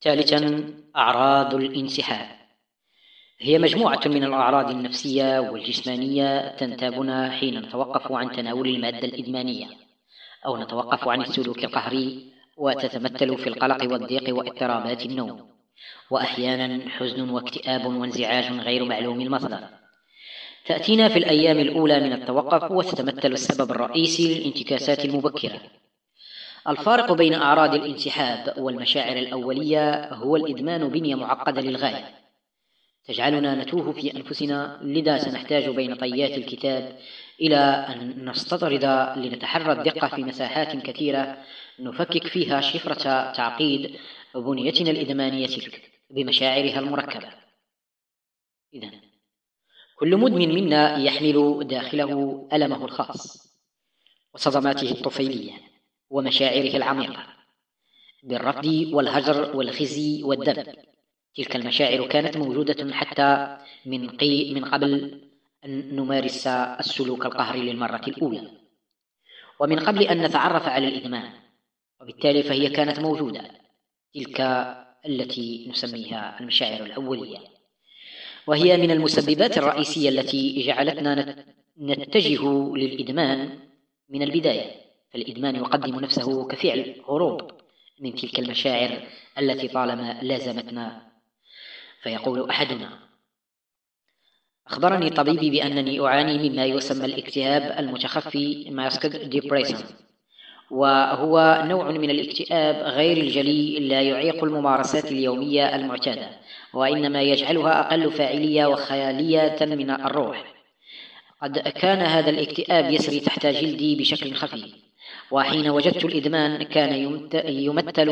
ثالثا، أعراض الانسحاب هي مجموعة من الأعراض النفسية والجسمانية تنتابنا حين نتوقف عن تناول المادة الإدمانية أو نتوقف عن السلوك القهري، وتتمثل في القلق والضيق واضطرابات النوم، وأحيانا حزن واكتئاب وانزعاج غير معلوم المصدر. تأتينا في الأيام الأولى من التوقف، وتتمثل السبب الرئيسي للانتكاسات المبكرة. الفارق بين أعراض الانسحاب والمشاعر الأولية هو الإدمان بنية معقدة للغاية تجعلنا نتوه في أنفسنا، لذا سنحتاج بين طيات الكتاب إلى أن نستطرد لنتحرى الدقة في مساحات كثيرة نفكك فيها شفرة تعقيد بنيتنا الإدمانية تلك بمشاعرها المركبة. إذن كل مدمن منا يحمل داخله ألمه الخاص وصدماته الطفيلية ومشاعره العميقة بالرفض والهجر والخزي والذنب. تلك المشاعر كانت موجودة حتى من قبل أن نمارس السلوك القهري للمرة الأولى، ومن قبل أن نتعرف على الإدمان، وبالتالي فهي كانت موجودة، تلك التي نسميها المشاعر الأولية، وهي من المسببات الرئيسية التي جعلتنا نتجه للإدمان من البداية. فالإدمان يقدم نفسه كفعل هروب من تلك المشاعر التي طالما لازمتنا. فيقول أحدنا: أخبرني طبيبي بأنني أعاني مما يسمى الاكتئاب المتخفي ماسكد ديبريشن، وهو نوع من الاكتئاب غير الجلي لا يعيق الممارسات اليومية المعتادة، وإنما يجعلها أقل فاعلية وخيالية من الروح. قد كان هذا الاكتئاب يسري تحت جلدي بشكل خفي، وحين وجدت الإدمان كان يمثل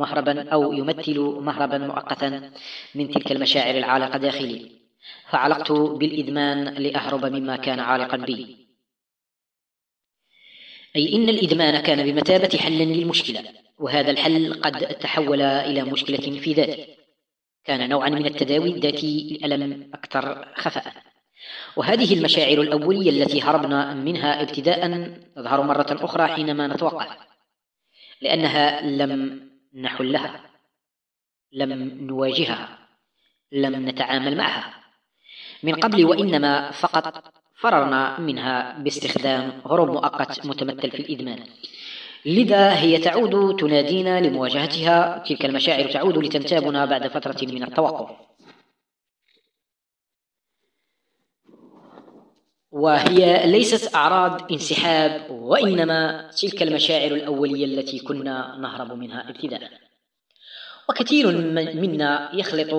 مهربا مؤقتا من تلك المشاعر العالقة داخلي، فعلقت بالإدمان لأهرب مما كان عالقا بي. أي إن الإدمان كان بمثابة حل للمشكلة، وهذا الحل قد تحول إلى مشكلة في ذاته، كان نوعا من التداوي الذاتي للألم أكثر خفاء. وهذه المشاعر الأولية التي هربنا منها ابتداء تظهر مرة أخرى حينما نتوقف، لأنها لم نحلها، لم نواجهها، لم نتعامل معها من قبل، وإنما فقط فررنا منها باستخدام هروب مؤقت متمثل في الإدمان. لذا هي تعود تنادينا لمواجهتها، تلك المشاعر تعود لتنتابنا بعد فترة من التوقف، وهي ليست أعراض انسحاب، وإنما تلك المشاعر الأولية التي كنا نهرب منها ابتداء. وكثير منا يخلط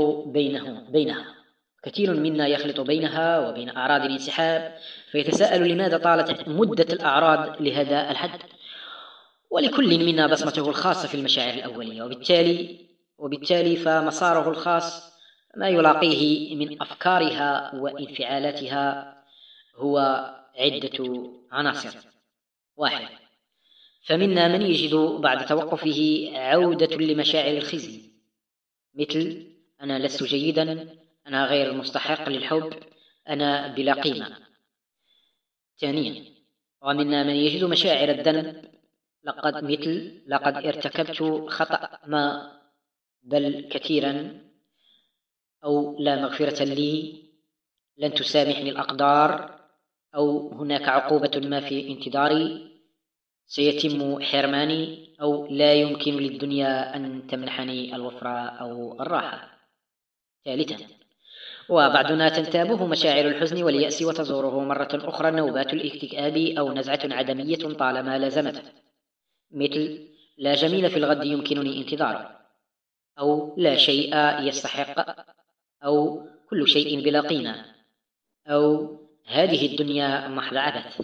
بينها وبين أعراض الانسحاب، فيتساءل لماذا طالت مدة الأعراض لهذا الحد. ولكل منا بصمته الخاصة في المشاعر الأولية، وبالتالي فمساره الخاص ما يلاقيه من أفكارها وانفعالاتها هو عدة عناصر. 1. فمنا من يجد بعد توقفه عودة لمشاعر الخزي، مثل: أنا لست جيدا، أنا غير مستحق للحب، أنا بلا قيمة. 2. ومنا من يجد مشاعر الذنب، لقد ارتكبت خطأ ما، بل كثيرا، أو لا مغفرة لي، لن تسامحني الأقدار، أو هناك عقوبة ما في انتظاري، سيتم حرماني، أو لا يمكن للدنيا أن تمنحني الوفرة أو الراحة. 3. وبعدنا تنتابه مشاعر الحزن واليأس، وتزوره مرة أخرى نوبات الاكتئاب أو نزعة عدمية طالما لازمته، مثل: لا جميل في الغد يمكنني انتظاره، أو لا شيء يستحق، أو كل شيء بلا قيمة، أو هذه الدنيا محض عبث،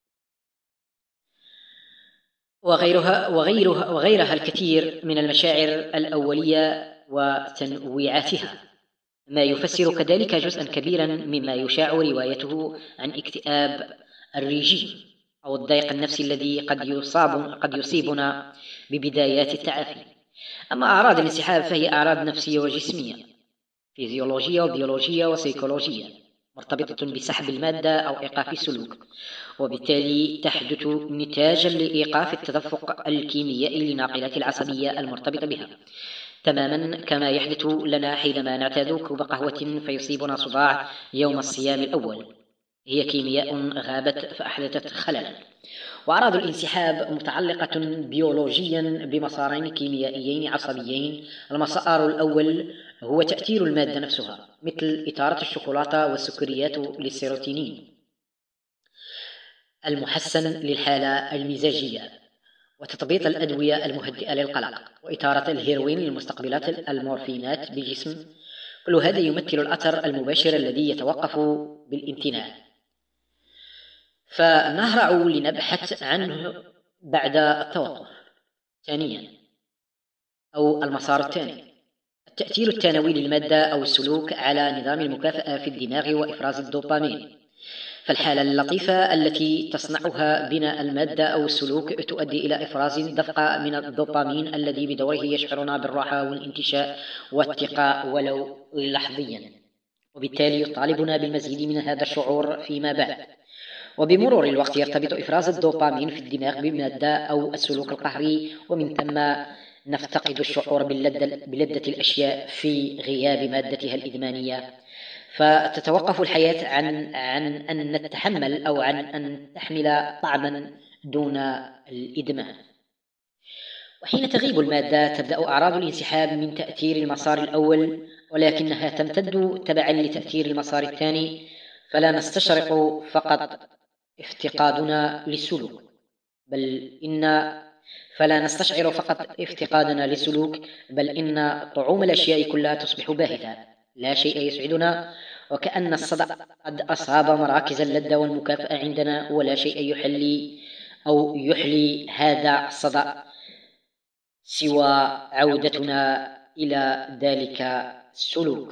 وغيرها الكثير من المشاعر الأولية وتنويعاتها، ما يفسر كذلك جزءا كبيرا مما يشاع روايته عن اكتئاب الرجيم أو الضيق النفسي الذي قد يصيبنا ببدايات التعافي. أما أعراض الانسحاب فهي أعراض نفسية وجسمية، فيزيولوجية وبيولوجية وسيكولوجية، مرتبطة بسحب المادة أو إيقاف السلوك، وبالتالي تحدث نتاجا لإيقاف التدفق الكيميائي للناقلات العصبية المرتبطة بها. تماما كما يحدث لنا حينما نعتاد كوب قهوة فيصيبنا صداع يوم الصيام الأول. هي كيمياء غابت فأحدثت خللا. وأعراض الانسحاب متعلقة بيولوجيا بمسارين كيميائيين عصبيين. المسار الأول هو تأثير المادة نفسها، مثل إثارة الشوكولاتة والسكريات للسيروتونين المحسن للحالة المزاجية، وتثبيط الأدوية المهدئة للقلق، وإثارة الهيروين للمستقبلات المورفينات بالجسم. كل هذا يمثل الأثر المباشر الذي يتوقف بالامتناع. فنهرع لنبحث عنه بعد التوقف. ثانيا، أو المسار الثاني، التأثير الثانوي للمادة أو السلوك على نظام المكافأة في الدماغ وإفراز الدوبامين. فالحالة اللطيفة التي تصنعها بنا المادة أو السلوك تؤدي إلى إفراز دفقة من الدوبامين الذي بدوره يشعرنا بالراحة والانتشاء والثقة ولو لحظيا، وبالتالي يطالبنا بالمزيد من هذا الشعور فيما بعد. وبمرور الوقت يرتبط إفراز الدوبامين في الدماغ بمادة أو السلوك القهري، ومن ثم نفتقد الشعور بلذة الأشياء في غياب مادتها الإدمانية. فتتوقف الحياة عن أن نتحمل أو عن أن تحمل طعما دون الإدمان. وحين تغيب المادة تبدأ أعراض الانسحاب من تأثير المسار الأول، ولكنها تمتد تبعا لتأثير المسار الثاني. فلا نستشرق فقط افتقادنا للسلوك، فلا نستشعر فقط افتقادنا للسلوك، بل إن طعوم الأشياء كلها تصبح باهتة. لا شيء يسعدنا، وكأن الصدأ قد أصاب مراكز اللذة والمكافأة عندنا، ولا شيء يحلي هذا الصدأ سوى عودتنا إلى ذلك السلوك.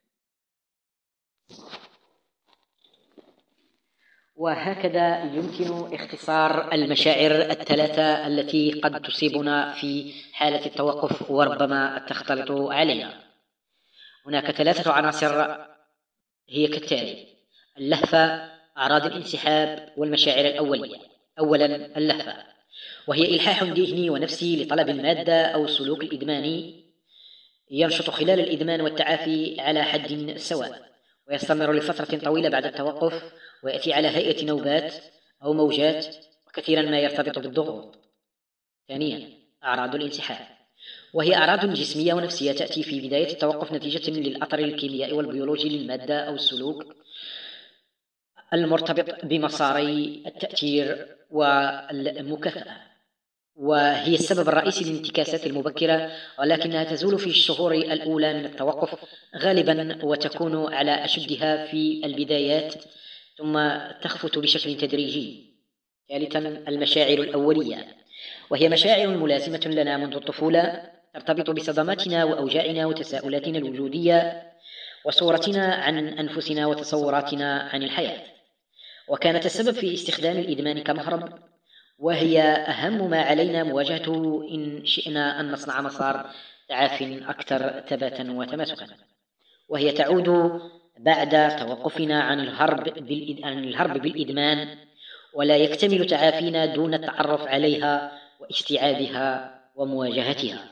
وهكذا يمكن اختصار المشاعر الثلاثة التي قد تصيبنا في حالة التوقف وربما تختلط علينا. هناك 3 عناصر هي كالتالي: اللهفة، أعراض الانسحاب، والمشاعر الأولية. أولا، اللهفة، وهي إلحاح ذهني ونفسي لطلب المادة أو السلوك الإدماني، ينشط خلال الإدمان والتعافي على حد سواء، ويستمر لفترة طويلة بعد التوقف، ويأتي على هيئة نوبات أو موجات، وكثيرا ما يرتبط بالضغوط. ثانيا، أعراض الانسحاب، وهي أعراض جسمية ونفسية تأتي في بداية التوقف نتيجة للأثر الكيميائي والبيولوجي للمادة أو السلوك المرتبط بمساري التأثير والمكافأة، وهي السبب الرئيسي للانتكاسات المبكرة، ولكنها تزول في الشهور الأولى من التوقف غالبا، وتكون على أشدها في البدايات ثم تخفت بشكل تدريجي. ثالثا، المشاعر الأولية، وهي مشاعر ملازمة لنا منذ الطفولة، ترتبط بصدماتنا وأوجاعنا وتساؤلاتنا الوجودية وصورتنا عن أنفسنا وتصوراتنا عن الحياة، وكانت السبب في استخدام الإدمان كمهرب، وهي أهم ما علينا مواجهته إن شئنا أن نصنع مسار تعاف أكثر ثباتا وتماسكا. وهي تعود بعد توقفنا عن الهرب بالإدمان، ولا يكتمل تعافينا دون التعرف عليها واستيعابها ومواجهتها.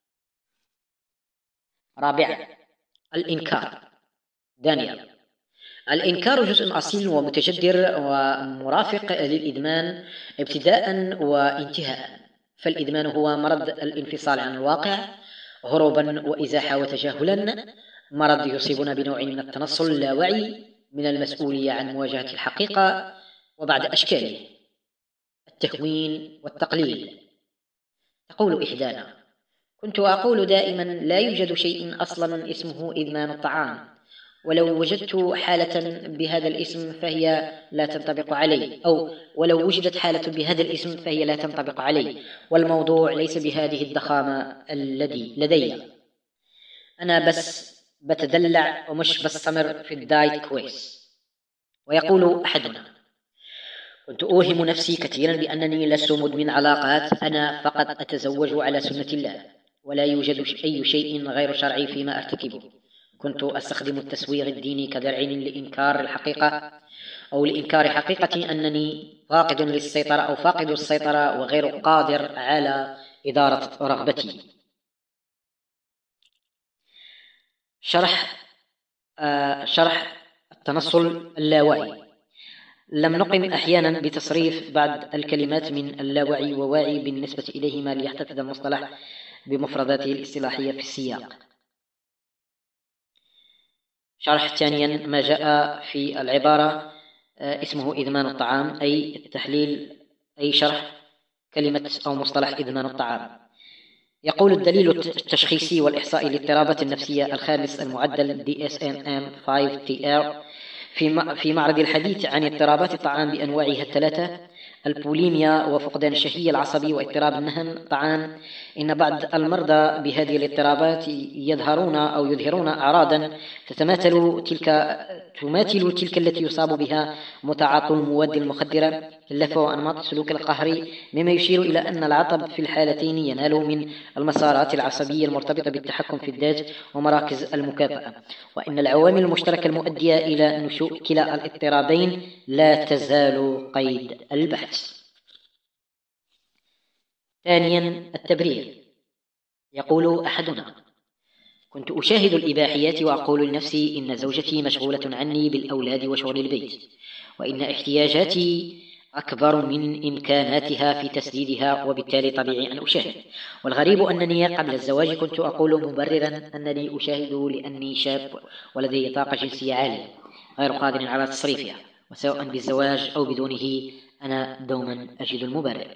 رابعا، الإنكار. دانيال: الإنكار جزء أصيل ومتجذر ومرافق للإدمان ابتداء وانتهاء. فالإدمان هو مرض الانفصال عن الواقع، هروبا وإزاحة وتجاهلا، مرض يصيبنا بنوع من التنصل اللاواعي من المسؤولية عن مواجهة الحقيقة وبعض أشكاله، التهوين والتقليل. تقول إحدانا: كنت أقول دائما لا يوجد شيء أصلا اسمه إدمان الطعام، ولو وجدت حالة بهذا الاسم فهي لا تنطبق علي، أو ولو وجدت حالة بهذا الاسم فهي لا تنطبق علي، والموضوع ليس بهذه الضخامة الذي لدي. أنا بس بتدلع ومش بستمر في الدايت كويس. ويقول أحدنا: كنت أوهم نفسي كثيرا بأنني لست مدمن علاقات، أنا فقط أتزوج على سنة الله، ولا يوجد أي شيء غير شرعي فيما أرتكبه. كنت أستخدم التسويغ الديني كدرع لإنكار الحقيقة، أو لإنكار حقيقة أنني فاقد للسيطرة أو فاقد السيطرة وغير قادر على إدارة رغبتي. شرح التنصل اللاوعي. لم نقم أحيانا بتصريف بعض الكلمات من اللاوعي وواعي بالنسبة إليهما ليحتفظ المصطلح بمفرداته الاصطلاحية في السياق. شرح ثانيا ما جاء في العبارة اسمه إدمان الطعام، أي تحليل أي شرح كلمة أو مصطلح إدمان الطعام. يقول الدليل التشخيصي والإحصائي للاضطرابات النفسية الخامس المعدل DSM-5-TR في معرض الحديث عن اضطرابات الطعام بأنواعها الثلاثة: البوليميا وفقدان الشهية العصبي واضطراب النهم طعام، إن بعض المرضى بهذه الاضطرابات يظهرون أعراضا تماثل تلك التي يصاب بها متعاطو المواد المخدرة، كلفه وأنماط السلوك القهري، مما يشير إلى أن العطب في الحالتين ينال من المسارات العصبية المرتبطة بالتحكم في الذات ومراكز المكافأة، وإن العوامل المشتركة المؤدية إلى نشوء كلا الاضطرابين لا تزال قيد البحث. ثانيا التبرير. يقول أحدنا: كنت أشاهد الإباحيات وأقول لنفسي إن زوجتي مشغولة عني بالأولاد وشغل البيت، وإن احتياجاتي أكبر من إمكاناتها في تسديدها، وبالتالي طبيعي أن أشاهد. والغريب أنني قبل الزواج كنت أقول مبررا أنني أشاهد لأني شاب ولدي طاقة جنسية عالية غير قادر على تصريفها، وسواء بالزواج أو بدونه أنا دوما أجد المبرر.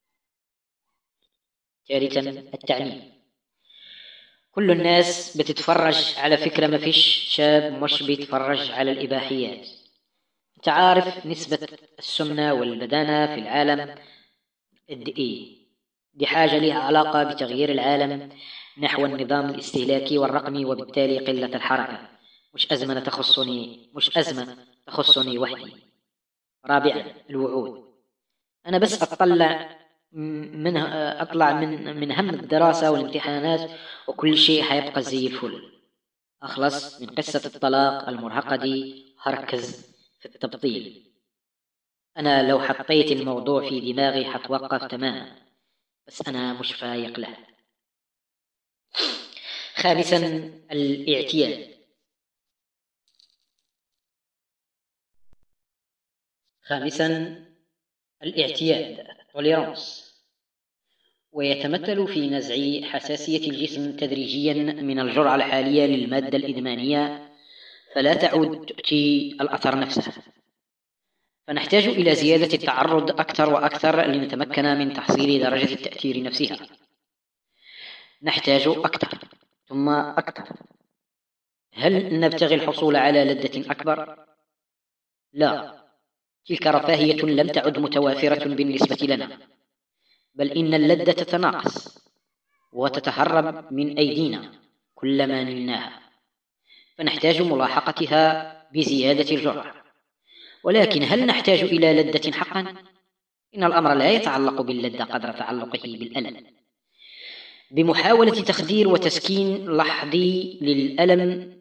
ثالثا التعميم. كل الناس بتتفرج، على فكرة ما فيش شاب مش بيتفرج على الإباحيات. انت عارف نسبة السمنة والبدانة في العالم قد ايه؟ دي حاجة لها علاقة بتغيير العالم نحو النظام الاستهلاكي والرقمي، وبالتالي قلة الحركة. مش أزمة تخصني وحدي. رابعا الوعود. أنا بس أطلع من هم الدراسة والامتحانات وكل شيء حيبقى زي الفل، أخلص من قصة الطلاق المرهقة دي، هركز في التبطيل. أنا لو حطيت الموضوع في دماغي حتوقف تماما، بس أنا مش فايق له. خامسا الاعتياد. tolerance، ويتمثل في نزع حساسية الجسم تدريجيا من الجرعة الحالية للمادة الإدمانية فلا تعود تؤتي الأثر نفسه، فنحتاج إلى زيادة التعرض أكثر وأكثر لنتمكن من تحصيل درجة التأثير نفسها. نحتاج أكثر ثم أكثر. هل نبتغي الحصول على لذة أكبر؟ لا، تلك رفاهية لم تعد متوافرة بالنسبة لنا، بل إن اللذة تتناقص وتتهرب من أيدينا كلما نلناها، فنحتاج ملاحقتها بزيادة الجرعة. ولكن هل نحتاج إلى لذة حقا؟ إن الأمر لا يتعلق باللذة قدر تعلقه بالألم. بمحاولة تخدير وتسكين لحظي للألم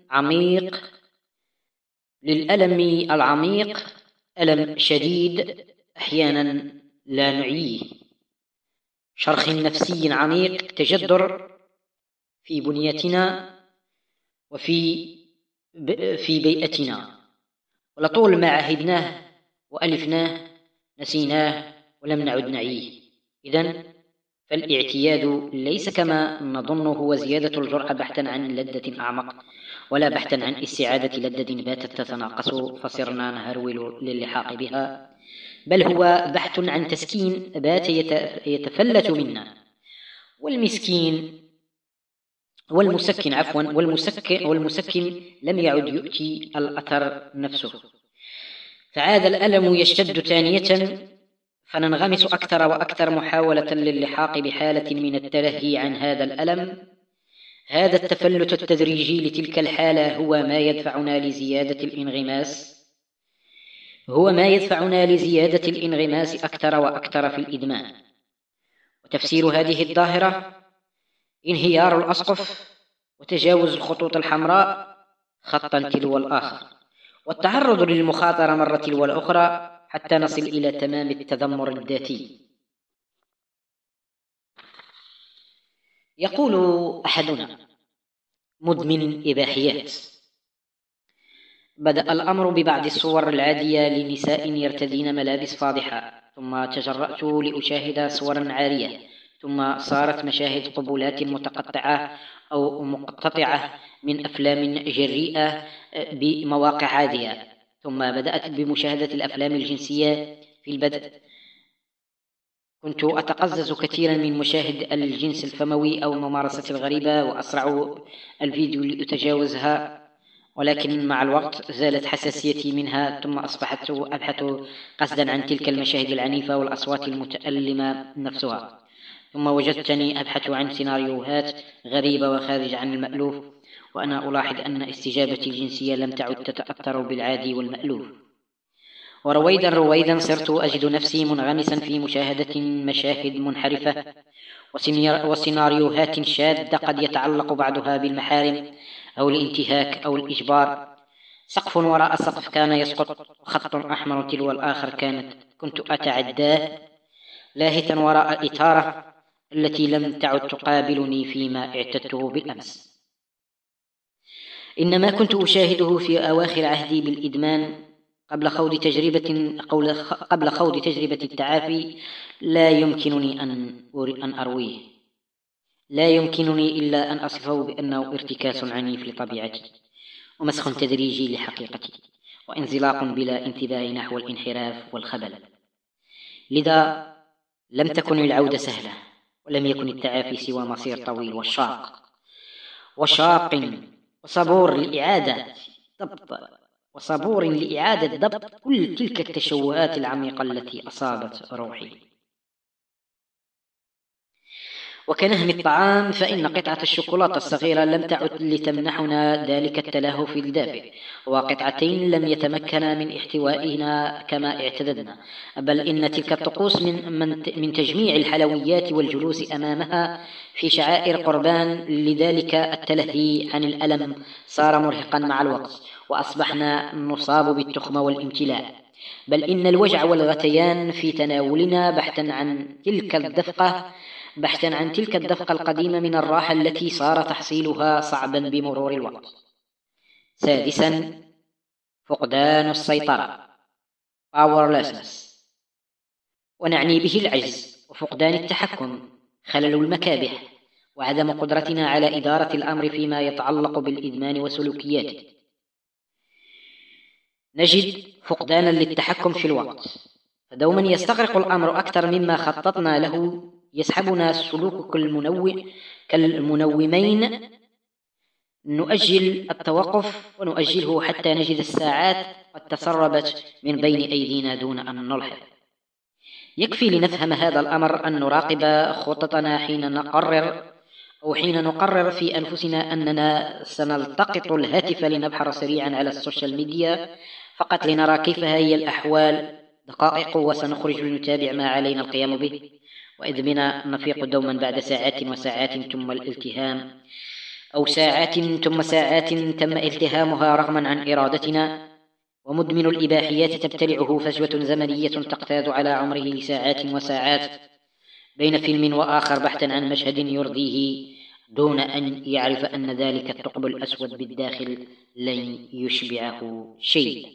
العميق، ألم شديد أحيانا لا نعيه، شرخ نفسي عميق، تجذر في بنيتنا وفي بيئتنا، ولطول ما عهدناه وألفناه نسيناه ولم نعد نعيه. إذن فالاعتياد ليس كما نظن هو زيادة الجرعة بحثا عن لذة أعمق، ولا بحثا عن استعادة لذة باتت تتناقص فصرنا نهرول للحاق بها، بل هو بحث عن تسكين بات يتفلت منا. والمسكن لم يعد يؤتي الأثر نفسه، فعاد الألم يشتد ثانية، فننغمس أكثر وأكثر محاولة للحاق بحالة من التلهي عن هذا الألم. هذا التفلت التدريجي لتلك الحالة هو ما يدفعنا لزيادة الانغماس أكثر وأكثر في الإدمان. وتفسير هذه الظاهرة انهيار الأسقف وتجاوز الخطوط الحمراء خطا تلو الآخر، والتعرض للمخاطرة مرة تلو الأخرى حتى نصل إلى تمام التذمر الذاتي. يقول أحدنا: مدمن إباحيات. بدأ الأمر ببعض الصور العادية لنساء يرتدين ملابس فاضحة، ثم تجرأت لأشاهد صورا عارية، ثم صارت مشاهد قبلات متقطعة أو مقتطعة من أفلام جريئة بمواقع عادية، ثم بدأت بمشاهدة الأفلام الجنسية. في البدء كنت أتقزز كثيرا من مشاهد الجنس الفموي أو الممارسة الغريبة وأسرع الفيديو لأتجاوزها، ولكن مع الوقت زالت حساسيتي منها، ثم أصبحت أبحث قصدا عن تلك المشاهد العنيفة والأصوات المتألمة نفسها، ثم وجدتني أبحث عن سيناريوهات غريبة وخارجة عن المألوف، وأنا ألاحظ أن استجابتي الجنسية لم تعد تتأثر بالعادي والمألوف. ورويدا صرت أجد نفسي منغمسا في مشاهدة مشاهد منحرفة وسيناريوهات شاذة قد يتعلق بعضها بالمحارم أو الانتهاك أو الإجبار. سقف وراء سقف كان يسقط، وخط أحمر تلو الآخر كنت أتعداه، لاهثا وراء الإثارة التي لم تعد تقابلني فيما اعتدته بالأمس. إنما كنت أشاهده في أواخر عهدي بالإدمان قبل خوض تجربة التعافي. لا يمكنني أن أرويه، لا يمكنني إلا أن أصفه بأنه ارتكاس عنيف لطبيعتي، ومسخ تدريجي لحقيقتي، وانزلاق بلا انتباه نحو الانحراف والخبل. لذا لم تكن العودة سهلة، ولم يكن التعافي سوى مصير طويل وشاق وصبور لإعادة ضبط كل تلك التشوهات العميقة التي أصابت روحي. وكنهم الطعام، فإن قطعة الشوكولاتة الصغيرة لم تعد لتمنحنا ذلك التلهف الدافئ، وقطعتين لم يتمكنا من احتوائنا كما اعتددنا، بل إن تلك الطقوس من تجميع الحلويات والجلوس أمامها في شعائر قربان لذلك التلهي عن الألم صار مرهقا مع الوقت، وأصبحنا نصاب بالتخمة والامتلاء، بل إن الوجع والغثيان في تناولنا بحثا عن تلك الدفقة القديمة من الراحة التي صار تحصيلها صعبا بمرور الوقت. سادسا، فقدان السيطرة powerlessness، ونعني به العجز وفقدان التحكم، خلل المكابح، وعدم قدرتنا على إدارة الأمر فيما يتعلق بالإدمان وسلوكياته. نجد فقدانا للتحكم في الوقت، فدوما يستغرق الأمر أكثر مما خططنا له، يسحبنا السلوك كالمنومين، نؤجل التوقف ونؤجله حتى نجد الساعات قد تسربت من بين أيدينا دون أن نلحظ. يكفي لنفهم هذا الأمر أن نراقب خططنا حين نقرر في أنفسنا أننا سنلتقط الهاتف لنبحر سريعا على السوشيال ميديا فقط لنرى كيف هي الأحوال دقائق، وسنخرج لنتابع ما علينا القيام به، وإذ بنا نفيق دوما بعد ساعات وساعات ثم الالتهام، أو ساعات ثم ساعات تم التهامها رغما عن إرادتنا. ومدمن الإباحيات تبتلعه فجوة زمنية تقتاد على عمره لساعات وساعات بين فيلم وآخر بحثا عن مشهد يرضيه، دون أن يعرف أن ذلك الثقب الأسود بالداخل لن يشبعه شيء.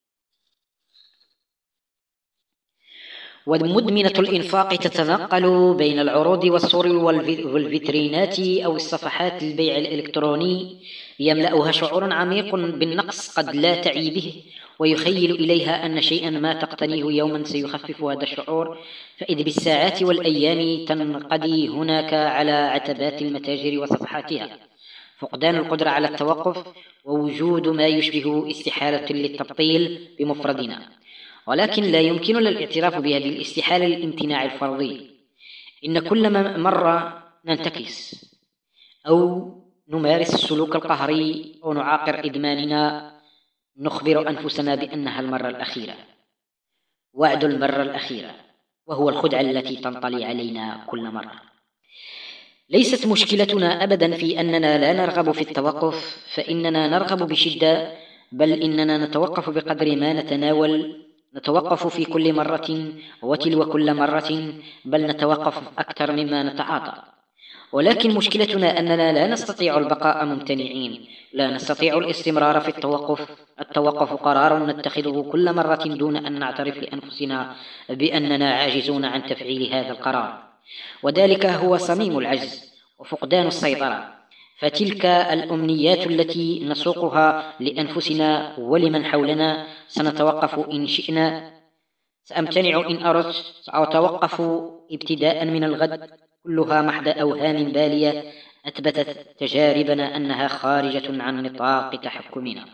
ومدمنة الإنفاق تتنقل بين العروض والصور والفيترينات أو الصفحات البيع الإلكتروني، يملأها شعور عميق بالنقص قد لا تعي به، ويخيل إليها أن شيئا ما تقتنيه يوما سيخفف هذا الشعور، فإذ بالساعات والأيام تنقضي هناك على عتبات المتاجر وصفحاتها. فقدان القدرة على التوقف، ووجود ما يشبه استحالة للتبطيل بمفردنا، ولكن لا يمكننا الاعتراف بهذه الاستحالة للامتناع الفرضي. إن كل مرة ننتكس أو نمارس السلوك القهري أو نعاقر إدماننا نخبر أنفسنا بأنها المرة الأخيرة، وعد المرة الأخيرة، وهو الخدعة التي تنطلي علينا كل مرة. ليست مشكلتنا أبدا في أننا لا نرغب في التوقف، فإننا نرغب بشدة، بل إننا نتوقف بقدر ما نتوقف في كل مرة وتلو كل مرة، بل نتوقف أكثر مما نتعاطى. ولكن مشكلتنا أننا لا نستطيع البقاء ممتنعين، لا نستطيع الاستمرار في التوقف قرار نتخذه كل مرة دون أن نعترف لأنفسنا بأننا عاجزون عن تفعيل هذا القرار، وذلك هو صميم العجز وفقدان السيطرة. فتلك الأمنيات التي نسوقها لأنفسنا ولمن حولنا سنتوقف إن شئنا، سأمتنع إن أردت، سأتوقف ابتداء من الغد، كلها محض أوهام بالية أثبتت تجاربنا أنها خارجة عن نطاق تحكمنا.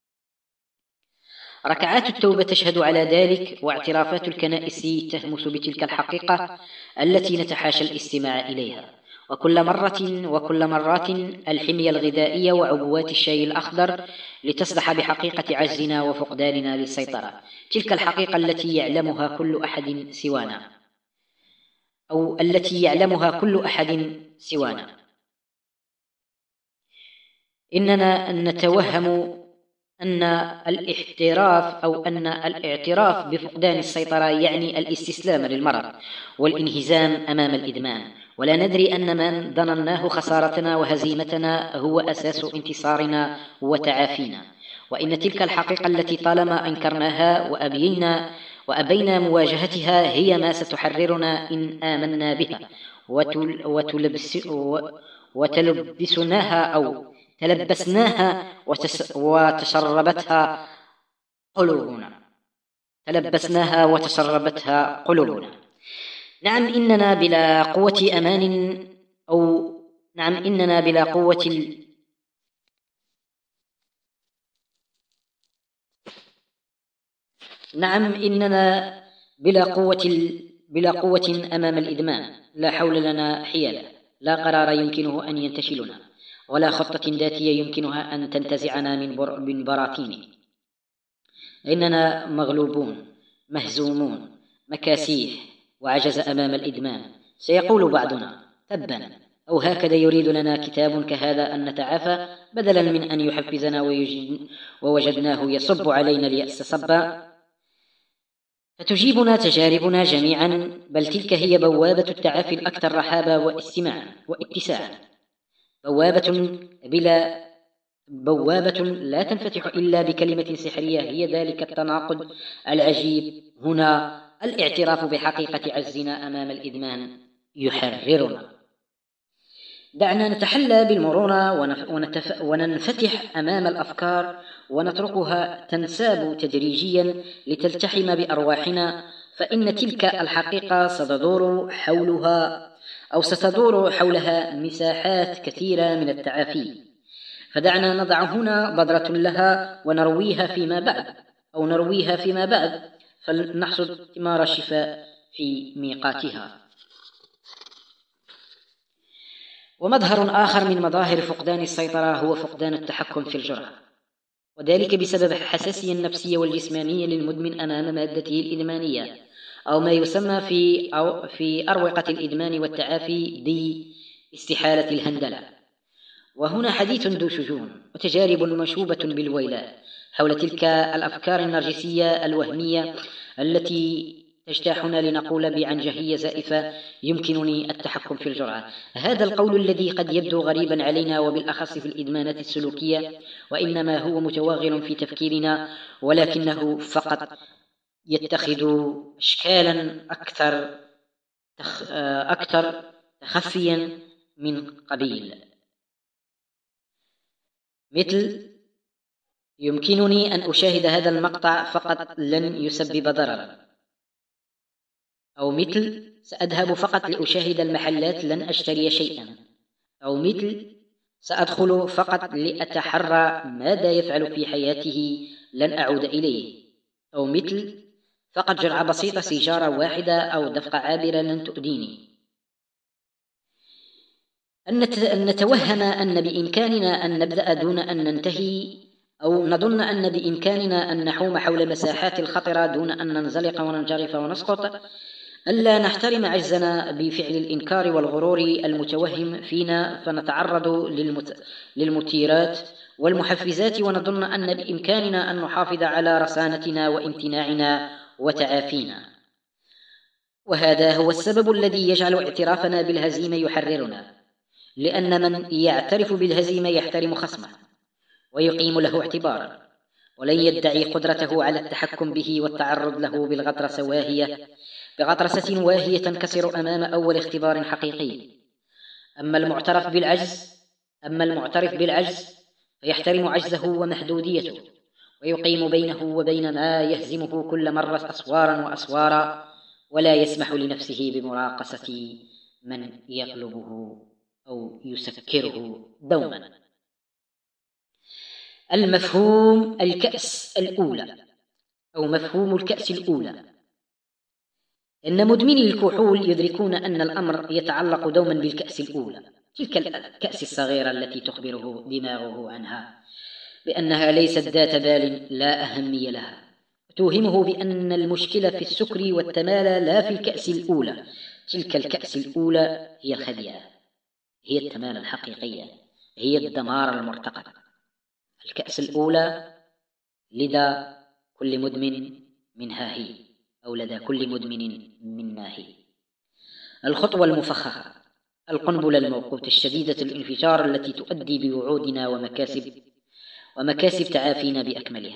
ركعات التوبة تشهد على ذلك، واعترافات الكنائس تهمس بتلك الحقيقة التي نتحاشى الاستماع إليها، وكل مرات الحمية الغذائية وعبوات الشاي الأخضر لتصدح بحقيقة عجزنا وفقداننا للسيطرة، تلك الحقيقة التي يعلمها كل أحد سوانا، أو التي يعلمها كل أحد سوانا. إننا نتوهم أن الاعتراف بفقدان السيطرة يعني الاستسلام للمرض والانهزام أمام الإدمان، ولا ندري أن من ظنناه خسارتنا وهزيمتنا هو أساس انتصارنا وتعافينا، وإن تلك الحقيقة التي طالما أنكرناها وأبينا مواجهتها هي ما ستحررنا إن آمنا بها وتلبسناها أو تلبسناها وتشربتها قلوبنا. نعم إننا بلا قوة أمان، أو نعم إننا بلا قوة بلا قوة أمام الإدمان، لا حول لنا حيلة، لا قرار يمكنه أن ينتشلنا، ولا خطة ذاتية يمكنها أن تنتزعنا من براثينه. إننا مغلوبون، مهزومون، مكاسيح وعجز أمام الإدمان. سيقول بعضنا: تبا، أو هكذا يريد لنا كتاب كهذا أن نتعافى بدلا من أن يحفزنا ووجدناه يصب علينا اليأس صبا. فتجيبنا تجاربنا جميعا، بل تلك هي بوابة التعافي الأكثر رحابة واتساعا، بوابة لا تنفتح إلا بكلمة سحرية، هي ذلك التناقض العجيب. هنا الاعتراف بحقيقة عجزنا أمام الإدمان يحررنا. دعنا نتحلى بالمرونة وننفتح أمام الأفكار ونتركها تنساب تدريجيا لتلتحم بأرواحنا، فإن تلك الحقيقة ستدور حولها مساحات كثيرة من التعافي. فدعنا نضع هنا بذرة لها ونرويها فيما بعد فلنحصد ثمار الشفاء في ميقاتها. ومظهر آخر من مظاهر فقدان السيطرة هو فقدان التحكم في الجرعة، وذلك بسبب الحساسية النفسية والجسمانية للمدمن أمام مادته الإدمانية، أو ما يسمى في أروقة الإدمان والتعافي باستحالة الهندلة. وهنا حديث ذو شجون وتجارب مشوبة بالويلات حول تلك الأفكار النرجسية الوهمية التي تجتاحنا لنقول بعنجهية زائفة: يمكنني التحكم في الجرعة. هذا القول الذي قد يبدو غريبا علينا، وبالأخص في الإدمانات السلوكية، وإنما هو متوغل في تفكيرنا، ولكنه فقط يتخذ أشكالا أكثر تخفيا من قبيل، مثل: يمكنني أن أشاهد هذا المقطع فقط لن يسبب ضررا، أو مثل: سأذهب فقط لأشاهد المحلات لن أشتري شيئا، أو مثل: سأدخل فقط لأتحرى ماذا يفعل في حياته لن أعود إليه، أو مثل: فقط جرعة بسيطة، سيجارة واحدة أو دفقة عابرة لن تؤذيني. أن نتوهم أن بإمكاننا أن نبدأ دون أن ننتهي، أو نظن أن بإمكاننا أن نحوم حول مساحات الخطرة دون أن ننزلق وننجرف ونسقط، ألا نحترم عجزنا بفعل الإنكار والغرور المتوهم فينا، فنتعرض للمثيرات والمحفزات ونظن أن بإمكاننا أن نحافظ على رصانتنا وامتناعنا وتعافينا. وهذا هو السبب الذي يجعل اعترافنا بالهزيمة يحررنا، لأن من يعترف بالهزيمة يحترم خصمه ويقيم له اعتبارا، ولن يدعي قدرته على التحكم به والتعرض له بغطرسة واهية تنكسر أمام أول اختبار حقيقي. أما المعترف بالعجز فيحترم عجزه ومحدوديته، ويقيم بينه وبين ما يهزمه كل مرة أسوارا وأسوارا، ولا يسمح لنفسه بمراقصة من يغلبه أو يسكره دوما. المفهوم الكأس الأولى أو مفهوم الكأس الأولى. إن مدمني الكحول يدركون أن الأمر يتعلق دوما بالكأس الأولى، تلك الكأس الصغيرة التي تخبره دماغه عنها بأنها ليست ذات بال لا أهمية لها، توهمه بأن المشكلة في السكر والتمالى لا في الكأس الأولى. تلك الكأس الأولى هي الخديعة، هي التمالى الحقيقية، هي الدمار المرتقب. الكأس الأولى لدى كل مدمن منها هي، أو لدى كل مدمن منا هي. الخطوة المفخخة، القنبلة الموقوتة الشديدة الانفجار التي تؤدي بوعودنا ومكاسب تعافينا بأكملها.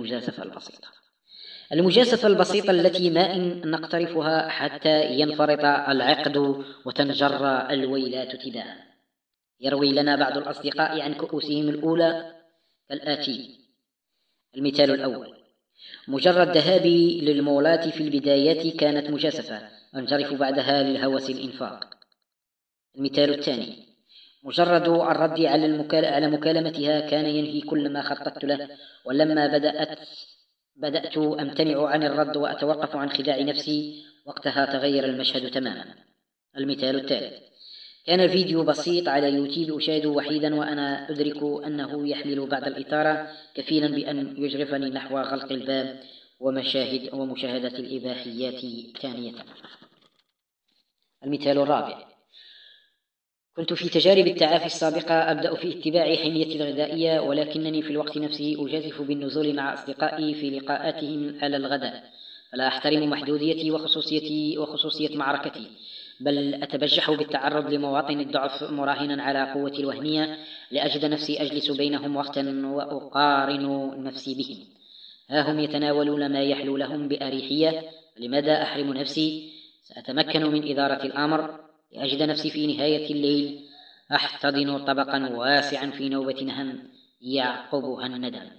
المجازفة البسيطة التي ما إن نقترفها حتى ينفرط العقد وتنجر الويلات تباعا. يروي لنا بعض الأصدقاء عن كؤوسهم الأولى كالآتي: المثال الأول: مجرد ذهابي للمولات في البدايات كانت مجازفة، أنجرف بعدها للهوس الإنفاق. المثال الثاني: مجرد الرد على مكالمتها كان ينهي كل ما خططت له، ولما بدأت أمتنع عن الرد وأتوقف عن خداع نفسي، وقتها تغير المشهد تماما. المثال الثالث: كان فيديو بسيط على يوتيوب أشاهده وحيدا وأنا أدرك أنه يحمل بعض الإثارة كفيلا بأن يجرفني نحو غلق الباب ومشاهدة الإباحيات ثانية. المثال الرابع: كنت في تجارب التعافي السابقة أبدأ في اتباع حميتي الغذائية، ولكنني في الوقت نفسه أجازف بالنزول مع أصدقائي في لقاءاتهم على الغداء، فلا أحترم محدوديتي وخصوصية معركتي، بل أتبجح بالتعرض لمواطن الضعف مراهنا على قوتي الوهمية لأجد نفسي أجلس بينهم وقتا وأقارن نفسي بهم. ها هم يتناولون ما يحلو لهم بأريحية، لماذا أحرم نفسي؟ سأتمكن من إدارة الأمر لأجد نفسي في نهاية الليل أحتضن طبقا واسعا في نوبة نهم يعقبها الندم.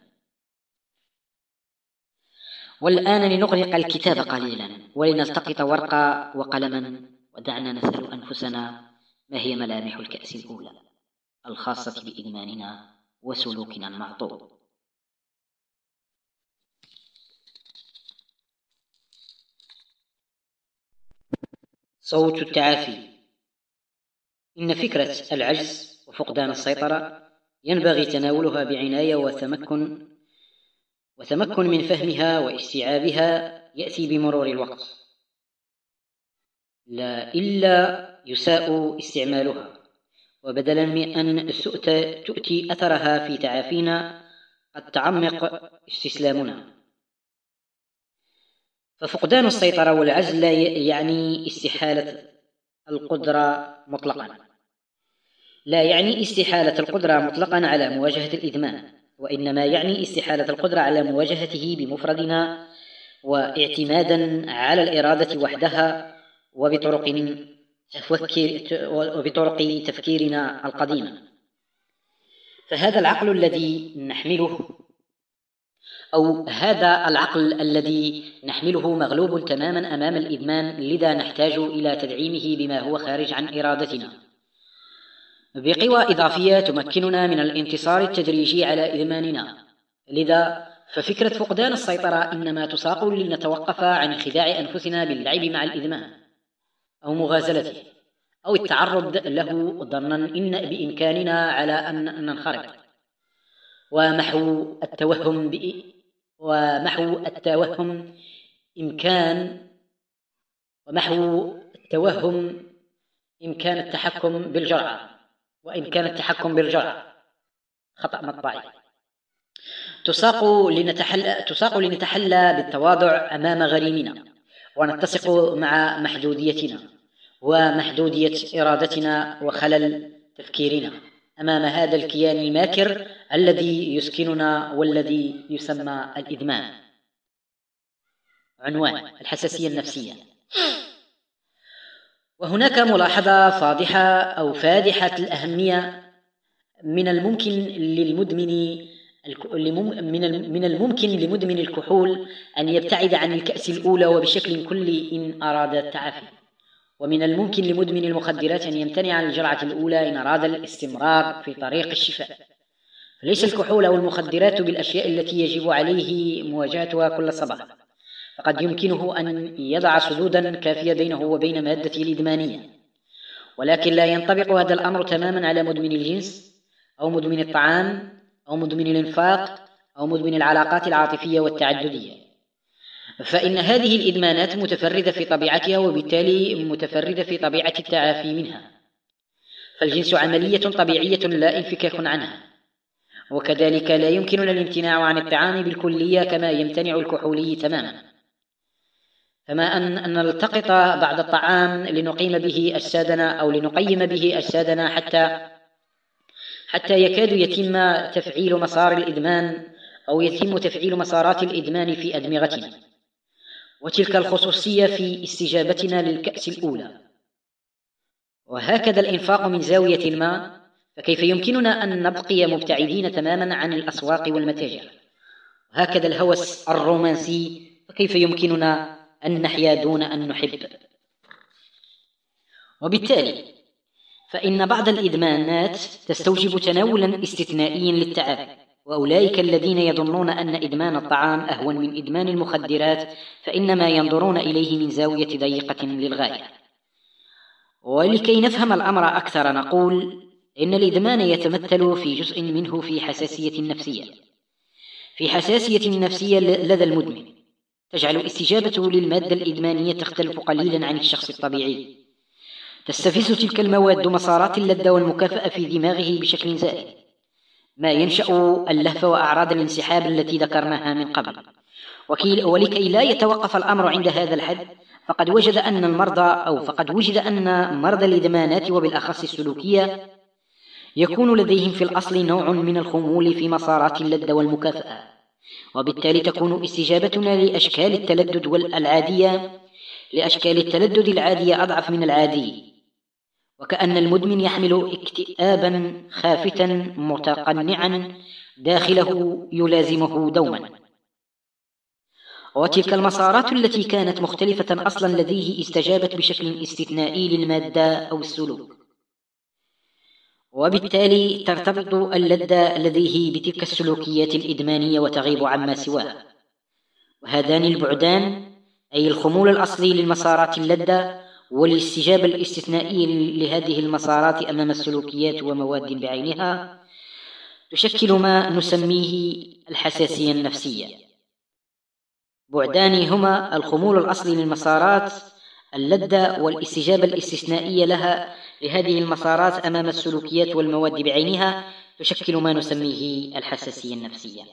والآن لنغلق الكتاب قليلا ولنلتقط ورقة وقلما، ودعنا نسأل أنفسنا: ما هي ملامح الكأس الأولى الخاصة بإدماننا وسلوكنا المعطوب؟ صوت التعافي. إن فكرة العجز وفقدان السيطرة ينبغي تناولها بعناية وتمكن من فهمها واستيعابها يأتي بمرور الوقت، لا إلا يساء استعمالها، وبدلا من أن تؤتي أثرها في تعافينا قد تعمق استسلامنا. ففقدان السيطرة والعجز لا يعني استحالة القدرة مطلقا على مواجهة الإدمان، وإنما يعني استحالة القدرة على مواجهته بمفردنا واعتمادا على الإرادة وحدها وبطرق تفكيرنا القديمة. فهذا العقل الذي نحمله مغلوب تماما أمام الإدمان، لذا نحتاج إلى تدعيمه بما هو خارج عن إرادتنا بقوى إضافية تمكننا من الانتصار التدريجي على إدماننا. لذا ففكرة فقدان السيطرة إنما تساق لنتوقف عن خداع أنفسنا باللعب مع الإدمان أو مغازلته أو التعرض له ظنا إن بإمكاننا على أن ننخرط، ومحو التوهم إمكان التحكم بالجرعة خطأ مطبعي. تساق لنتحلى بالتواضع أمام غريمنا، ونتسق مع محدوديتنا ومحدودية إرادتنا وخلل تفكيرنا أمام هذا الكيان الماكر الذي يسكننا والذي يسمى الإدمان. عنوان: الحساسية النفسية. وهناك ملاحظة فاضحة أو فادحة الأهمية من الممكن لمدمن الكحول أن يبتعد عن الكأس الأولى وبشكل كلي إن أراد التعافي، ومن الممكن لمدمن المخدرات أن يمتنع عن الجرعة الأولى إن أراد الاستمرار في طريق الشفاء. فليس الكحول أو المخدرات بالأشياء التي يجب عليه مواجهتها كل صباح، فقد يمكنه أن يضع سدودا كافية بينه وبين مادته الإدمانية، ولكن لا ينطبق هذا الأمر تماما على مدمن الجنس أو مدمن الطعام أو مدمن الإنفاق أو مدمن العلاقات العاطفية والتعددية، فإن هذه الإدمانات متفردة في طبيعتها وبالتالي متفردة في طبيعة التعافي منها. فالجنس عملية طبيعية لا انفكاك عنها، وكذلك لا يمكننا الامتناع عن الطعام بالكلية كما يمتنع الكحولي تماما. كما أن نلتقط بعض الطعام لنقيم به أجسادنا أو لنقيم به أجسادنا حتى يكاد يتم تفعيل مسار الإدمان أو يتم تفعيل مسارات الإدمان في أدمغتنا، وتلك الخصوصية في استجابتنا للكأس الأولى. وهكذا الإنفاق من زاوية ما، فكيف يمكننا أن نبقي مبتعدين تماما عن الأسواق والمتاجر؟ وهكذا الهوس الرومانسي، فكيف يمكننا أن نحيا دون أن نحب؟ وبالتالي فإن بعض الإدمانات تستوجب تناولا استثنائيا للتعافي، وأولئك الذين يظنون أن إدمان الطعام أهون من إدمان المخدرات فإنما ينظرون إليه من زاوية ضيقة للغاية. ولكي نفهم الأمر أكثر نقول إن الإدمان يتمثل في جزء منه في حساسية نفسية لدى المدمن تجعل استجابته للمادة الإدمانية تختلف قليلا عن الشخص الطبيعي. تستفز تلك المواد مسارات اللذة والمكافأة في دماغه بشكل زائد، ما ينشأ اللهفة وأعراض الانسحاب التي ذكرناها من قبل. ولكي لا يتوقف الأمر عند هذا الحد، فقد وجد أن مرضى الإدمانات وبالأخص السلوكية يكون لديهم في الأصل نوع من الخمول في مسارات اللذة والمكافأة، وبالتالي تكون استجابتنا لأشكال التلذذ العادية أضعف من العادي، وكأن المدمن يحمل اكتئابا خافتا متقنعا داخله يلازمه دوما. وتلك المسارات التي كانت مختلفة أصلا لديه استجابت بشكل استثنائي للمادة أو السلوك، وبالتالي ترتبط اللذة لديه بتلك السلوكيات الإدمانية وتغيب عما سواها. وهذان البعدان، أي الخمول الأصلي للمسارات اللذة والاستجابة الاستثنائية لهذه المسارات أمام السلوكيات ومواد بعينها، تشكل ما نسميه الحساسية النفسية. بعدان هما الخمول الأصلي للمسارات اللذة والاستجابة الاستثنائية لهذه المسارات أمام السلوكيات والمواد بعينها، تشكل ما نسميه الحساسية النفسية.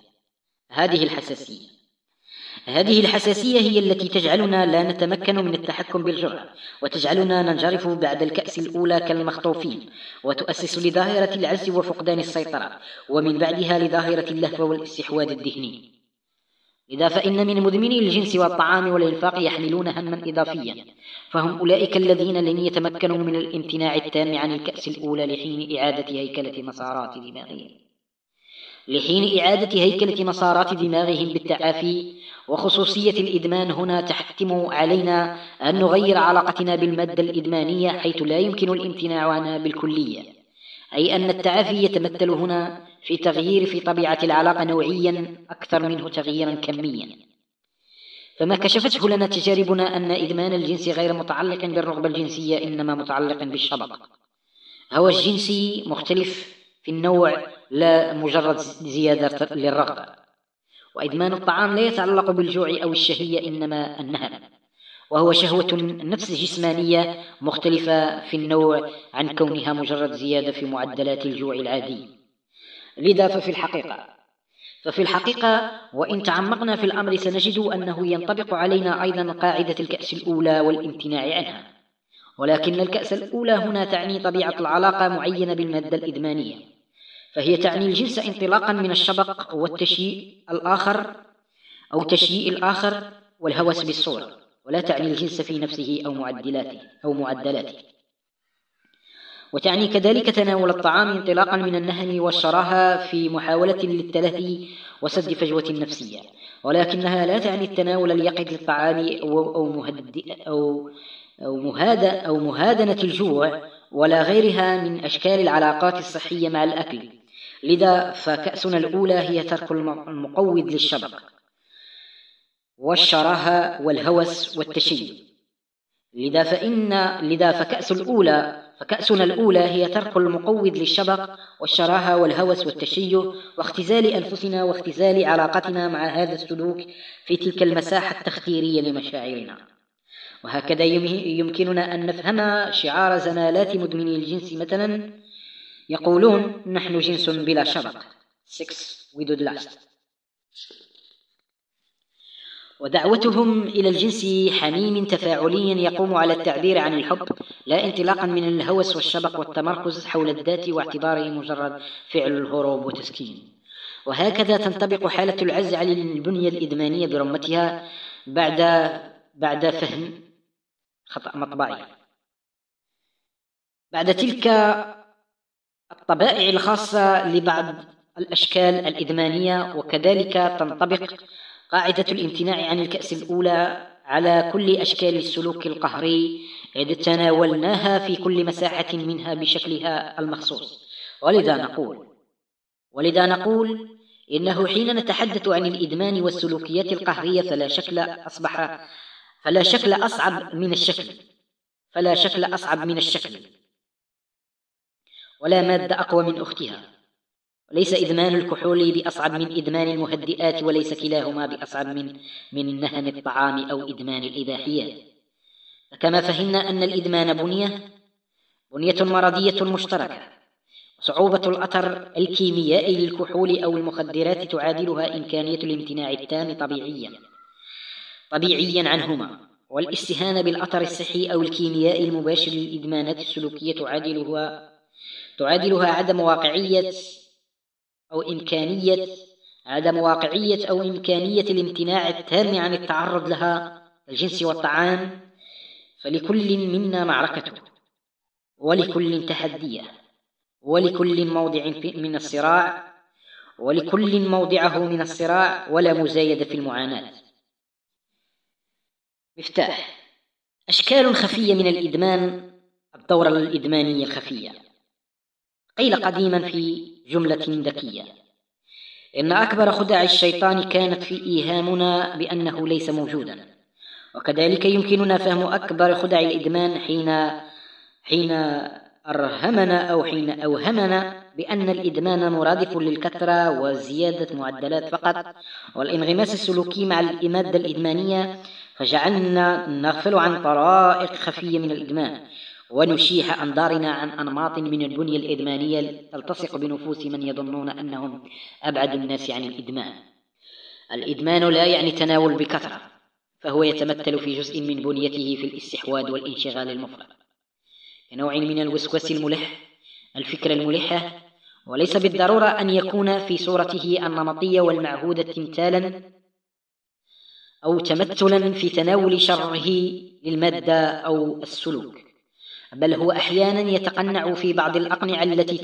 هذه الحساسية هي التي تجعلنا لا نتمكن من التحكم بالجرعة، وتجعلنا ننجرف بعد الكأس الأولى كالمخطوفين، وتؤسس لظاهرة العجز وفقدان السيطرة، ومن بعدها لظاهرة اللهفة والاستحواذ الذهني. لذا فإن من مدمني الجنس والطعام والإنفاق يحملون هما إضافيا، فهم أولئك الذين لن يتمكنوا من الامتناع التام عن الكأس الأولى لحين إعادة هيكلة مسارات دماغهم بالتعافي. وخصوصية الإدمان هنا تحتم علينا أن نغير علاقتنا بالمادة الإدمانية حيث لا يمكن الامتناع عنها بالكلية، أي أن التعافي يتمثل هنا في تغيير في طبيعة العلاقة نوعيا أكثر منه تغييرا كميا. فما كشفته لنا تجاربنا أن إدمان الجنس غير متعلق بالرغبة الجنسية، إنما متعلق بالشبق. هو الجنسي مختلف في النوع، لا مجرد زيادة للرغبة. وإدمان الطعام لا يتعلق بالجوع أو الشهية، إنما النهم، وهو شهوة نفس جسمانية مختلفة في النوع عن كونها مجرد زيادة في معدلات الجوع العادي. لذا ففي الحقيقة وإن تعمقنا في الأمر سنجد أنه ينطبق علينا أيضا قاعدة الكأس الأولى والامتناع عنها، ولكن الكأس الأولى هنا تعني طبيعة العلاقة معينة بالمادة الإدمانية، فهي تعني الجنس انطلاقا من الشبق والتشييء الآخر أو تشييء الآخر والهوس بالصورة، ولا تعني الجنس في نفسه أو معدلاته. وتعني كذلك تناول الطعام انطلاقا من النهم والشراهة في محاولة للتلهي وسد فجوة نفسية، ولكنها لا تعني التناول اليقظ للطعام أو مهادنة الجوع ولا غيرها من أشكال العلاقات الصحية مع الأكل. لذا فكأسنا الأولى هي ترك المقوض للشبق والشراهة والهوس والتشيع. لذا فكأسنا الأولى هي ترك المقوض للشبق والشراهة والهوس والتشيع، واختزال أنفسنا واختزال علاقتنا مع هذا السلوك في تلك المساحة التخديرية لمشاعرنا. وهكذا يمكننا أن نفهم شعار زمالات مدمني الجنس مثلا يقولون: نحن جنس بلا شبق، Sex without lust. ودعوتهم إلى الجنس حميم تفاعلي يقوم على التعبير عن الحب، لا انطلاقا من الهوس والشبق والتمركز حول الذات واعتباره مجرد فعل الهروب وتسكين. وهكذا تنطبق حالة العجز على البنية الإدمانية برمتها بعد فهم خطأ مطبعي. بعد تلك الطبائع الخاصة لبعض الأشكال الإدمانية، وكذلك تنطبق قاعدة الامتناع عن الكأس الأولى على كل أشكال السلوك القهري إذ تناولناها في كل مساحة منها بشكلها المخصوص. ولذا نقول إنه حين نتحدث عن الإدمان والسلوكيات القهرية فلا شكل أصعب من الشكل ولا مادة أقوى من أختها. وليس إدمان الكحول بأصعب من إدمان المهدئات، وليس كلاهما بأصعب من نهم الطعام أو إدمان الإباحيات. فكما فهمنا أن الإدمان بنية مرضية مشتركة، وصعوبة الأثر الكيميائي للكحول أو المخدرات تعادلها إمكانية الامتناع التام طبيعيا عنهما، والاستهانة بالأثر الصحي أو الكيميائي المباشر للإدمانات السلوكية تعادلها عدم واقعية أو إمكانية الامتناع التام عن التعرض لها الجنس والطعام. فلكل منا معركته، ولكل تحديه، ولكل موضع من الصراع، ولكل موضعه من الصراع، ولا مزايدة في المعاناة. مفتاح: أشكال خفية من الإدمان. الدورة الإدمانية الخفية. قيل قديما في جملة ذكية: إن أكبر خدع الشيطان كانت في إيهامنا بأنه ليس موجودا. وكذلك يمكننا فهم أكبر خدع الإدمان حين أوهمنا بأن الإدمان مرادف للكثرة وزيادة معدلات فقط والانغماس السلوكي مع المادة الإدمانية، فجعلنا نغفل عن طرائق خفية من الإدمان ونشيح أنظارنا عن أنماط من البنية الإدمانية تلتصق بنفوس من يظنون أنهم أبعد الناس عن الإدمان. الإدمان لا يعني تناول بكثرة، فهو يتمثل في جزء من بنيته في الاستحواذ والانشغال المفرط، كنوع من الوسواس الملح، الفكرة الملحة، وليس بالضرورة أن يكون في صورته النمطية والمعهودة تمثالا أو تمثلا في تناول شره للمادة أو السلوك، بل هو أحيانا يتقنع في بعض الأقنعة التي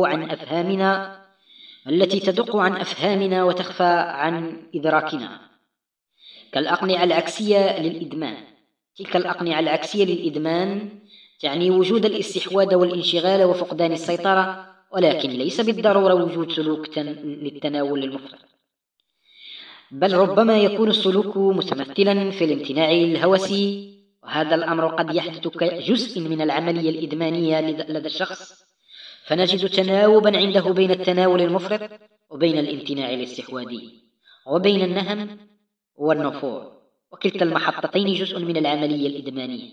تدق عن أفهامنا وتخفى عن إدراكنا، كالأقنعة العكسية للإدمان. تلك الأقنعة العكسية للإدمان تعني وجود الاستحواذ والانشغال وفقدان السيطرة، ولكن ليس بالضرورة وجود سلوك للتناول المفرط، بل ربما يكون السلوك متمثلا في الامتناع الهوسي، وهذا الأمر قد يحدث كجزء من العملية الإدمانية لدى الشخص، فنجد تناوبا عنده بين التناول المفرط وبين الامتناع الاستحواذي وبين النهم والنفور، وكلتا المحطتين جزء من العملية الإدمانية.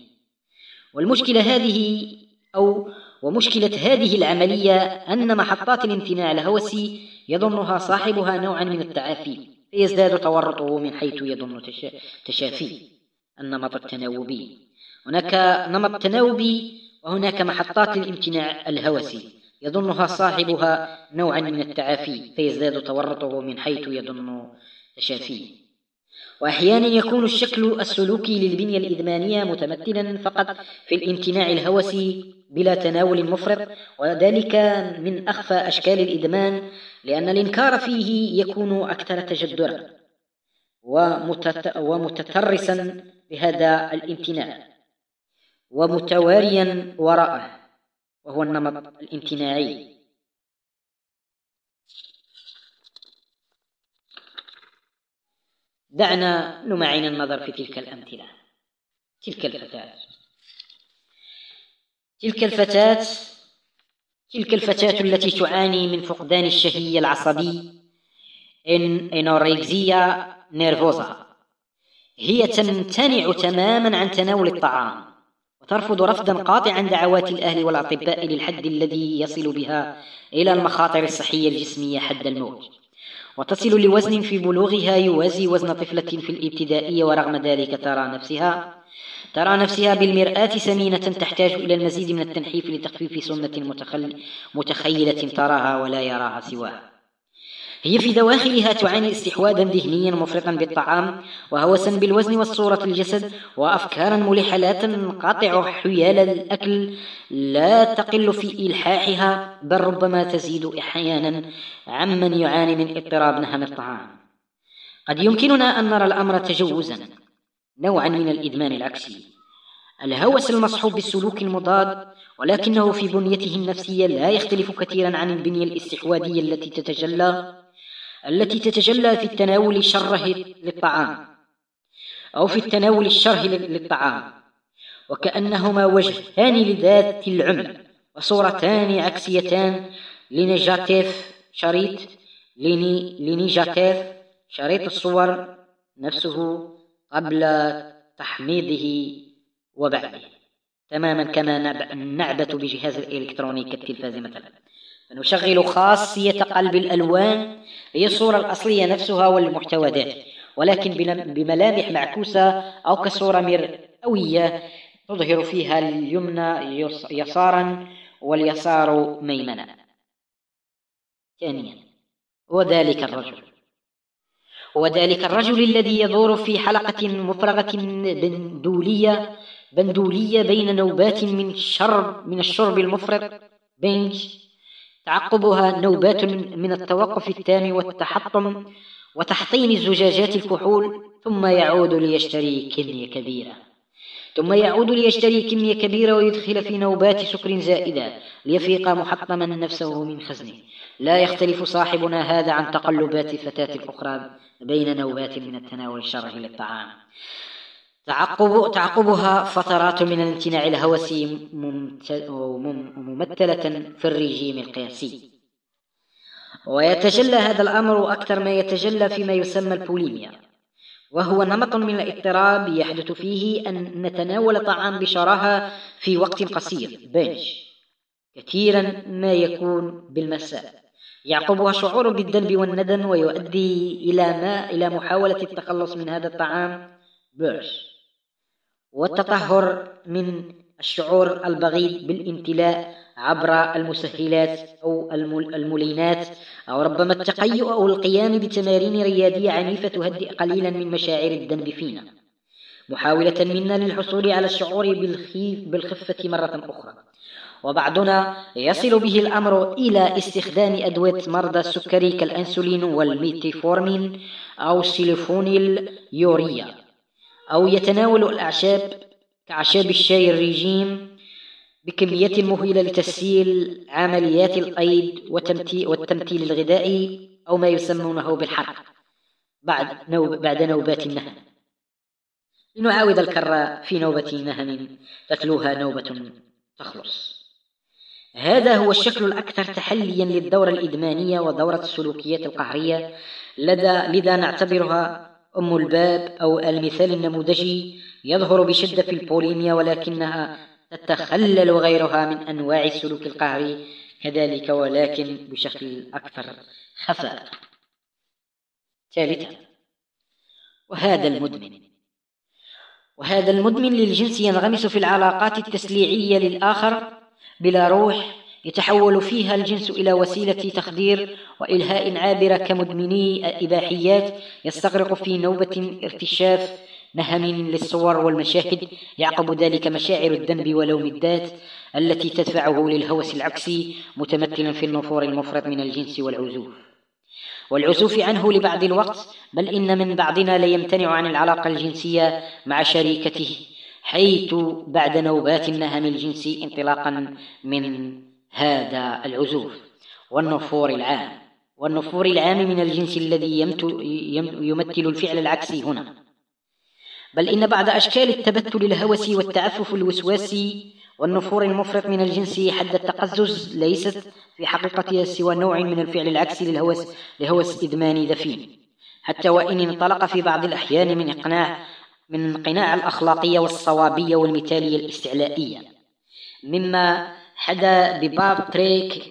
ومشكلة هذه العملية أن محطات الامتناع الهوسي يظنها صاحبها نوعا من التعافي، فيزداد تورطه من حيث يظن تشافي النمط التناوبي، هناك نمط تناوبي، وهناك محطات للامتناع الهوسي يظنها صاحبها نوعا من التعافي فيزداد تورطه من حيث يظن تشافيه. وأحيانا يكون الشكل السلوكي للبنية الإدمانية متمثلا فقط في الامتناع الهوسي بلا تناول مفرط، وذلك من أخفى أشكال الإدمان، لأن الإنكار فيه يكون أكثر تجدرا ومتترسا بهذا الامتناع ومتواريا وراءه، وهو النمط الامتناعي. دعنا نمعن النظر في تلك الأمثلة. تلك الفتاة التي تعاني من فقدان الشهية العصبي انوركسيا نيرفوزا، هي تمتنع تماما عن تناول الطعام، وترفض رفضا قاطعا دعوات الأهل والأطباء للحد الذي يصل بها إلى المخاطر الصحية الجسمية حد الموت، وتصل لوزن في بلوغها يوازي وزن طفلة في الابتدائية، ورغم ذلك ترى نفسها بالمرآة سمينة تحتاج إلى المزيد من التنحيف لتخفيف سنة متخيلة تراها ولا يراها سواها. هي في دواخلها تعاني استحواذا ذهنيا مفرطا بالطعام، وهوسا بالوزن والصورة الجسد، وأفكارا ملحة لا تنقطع حيال الأكل لا تقل في إلحاحها، بل ربما تزيد أحيانا عمن يعاني من اضطراب نهم الطعام. قد يمكننا أن نرى الأمر تجوزا، نوعا من الإدمان العكسي، الهوس المصحوب بالسلوك المضاد، ولكنه في بنيته النفسية لا يختلف كثيرا عن البنية الاستحواذية التي تتجلى في التناول الشره للطعام، أو في التناول الشره للطعام، وكأنهما وجهان لذات العملة وصورتان عكسيتان لنيجاتيف شريط الصور نفسه قبل تحميضه وبعده، تماما كما نعبث بجهاز الإلكتروني كالتلفاز مثلا، فنشغل خاصية قلب الألوان هي الصورة الأصلية نفسها والمحتويات، ولكن بملامح معكوسة أو كصورة مرئوية تظهر فيها اليمنى يسارا واليسار ميمنا. ثانيا، وذلك الرجل الذي يدور في حلقة مفرغة بندولية بين نوبات من الشرب المفرط بنج، تعقبها نوبات من التوقف التام وتحطيم الزجاجات الكحول، ثم يعود ليشتري كمية كبيرة ويدخل في نوبات سكر زائدة ليفيق محطما نفسه من خزنه. لا يختلف صاحبنا هذا عن تقلبات فتاة الأخرى بين نوبات من التناول الشرهي للطعام، تعقبها فترات من الامتناع الهوسي ممثلة في الرجيم القياسي. ويتجلى هذا الأمر أكثر ما يتجلى فيما يسمى البوليميا، وهو نمط من الاضطراب يحدث فيه أن نتناول طعام بشراهة في وقت قصير بنج، كثيرا ما يكون بالمساء، يعقبها شعور بالذنب والندم، ويؤدي إلى محاولة التخلص من هذا الطعام بيرش، والتطهر من الشعور البغيض بالامتلاء عبر المسهلات أو الملينات، أو ربما التقيؤ أو القيام بتمارين رياضية عنيفة تهدئ قليلا من مشاعر الذنب فينا، محاولة منا للحصول على الشعور بالخفة مرة أخرى. وبعضنا يصل به الأمر إلى استخدام أدوية مرضى السكري كالأنسولين والميتفورمين أو سيليفونيل يوريا، أو يتناول الأعشاب كأعشاب الشاي الرجيم بكمية مهولة لتسهيل عمليات الأيض والتمثيل الغذائي، أو ما يسمونه بالحرق بعد نوبات النهم، لنعاود الكرة في نوبة نهم تتلوها نوبة تخلص. هذا هو الشكل الأكثر تحليا للدورة الإدمانية ودورة السلوكيات القهرية، لذا نعتبرها أم الباب أو المثال النموذجي، يظهر بشدة في البوليميا، ولكنها تتخلل غيرها من أنواع السلوك القهري كذلك، ولكن بشكل أكثر خفاء. ثالثا، وهذا المدمن، وهذا المدمن للجنس ينغمس في العلاقات التسليعية للآخر بلا روح، يتحول فيها الجنس إلى وسيلة تخدير وإلهاء عابرة كمدمني إباحيات، يستغرق في نوبة ارتشاف نهم للصور والمشاهد، يعقب ذلك مشاعر الذنب ولوم الذات التي تدفعه للهوس العكسي، متمثلا في النفور المفرط من الجنس والعزوف عنه لبعض الوقت، بل إن من بعضنا ليمتنع عن العلاقة الجنسية مع شريكته حيث بعد نوبات النهم الجنسي انطلاقا من هذا العزوف والنفور العام من الجنس الذي يمثل الفعل العكسي هنا. بل إن بعض أشكال التبتل الهوسي والتعفف الوسواسي والنفور المفرط من الجنس حد التقزز ليست في حقيقتها سوى نوع من الفعل العكسي لهوس إدماني دفين، حتى وإن انطلق في بعض الأحيان من قناع الأخلاقية والصوابية والمثالية الاستعلائية، مما حدا بباتريك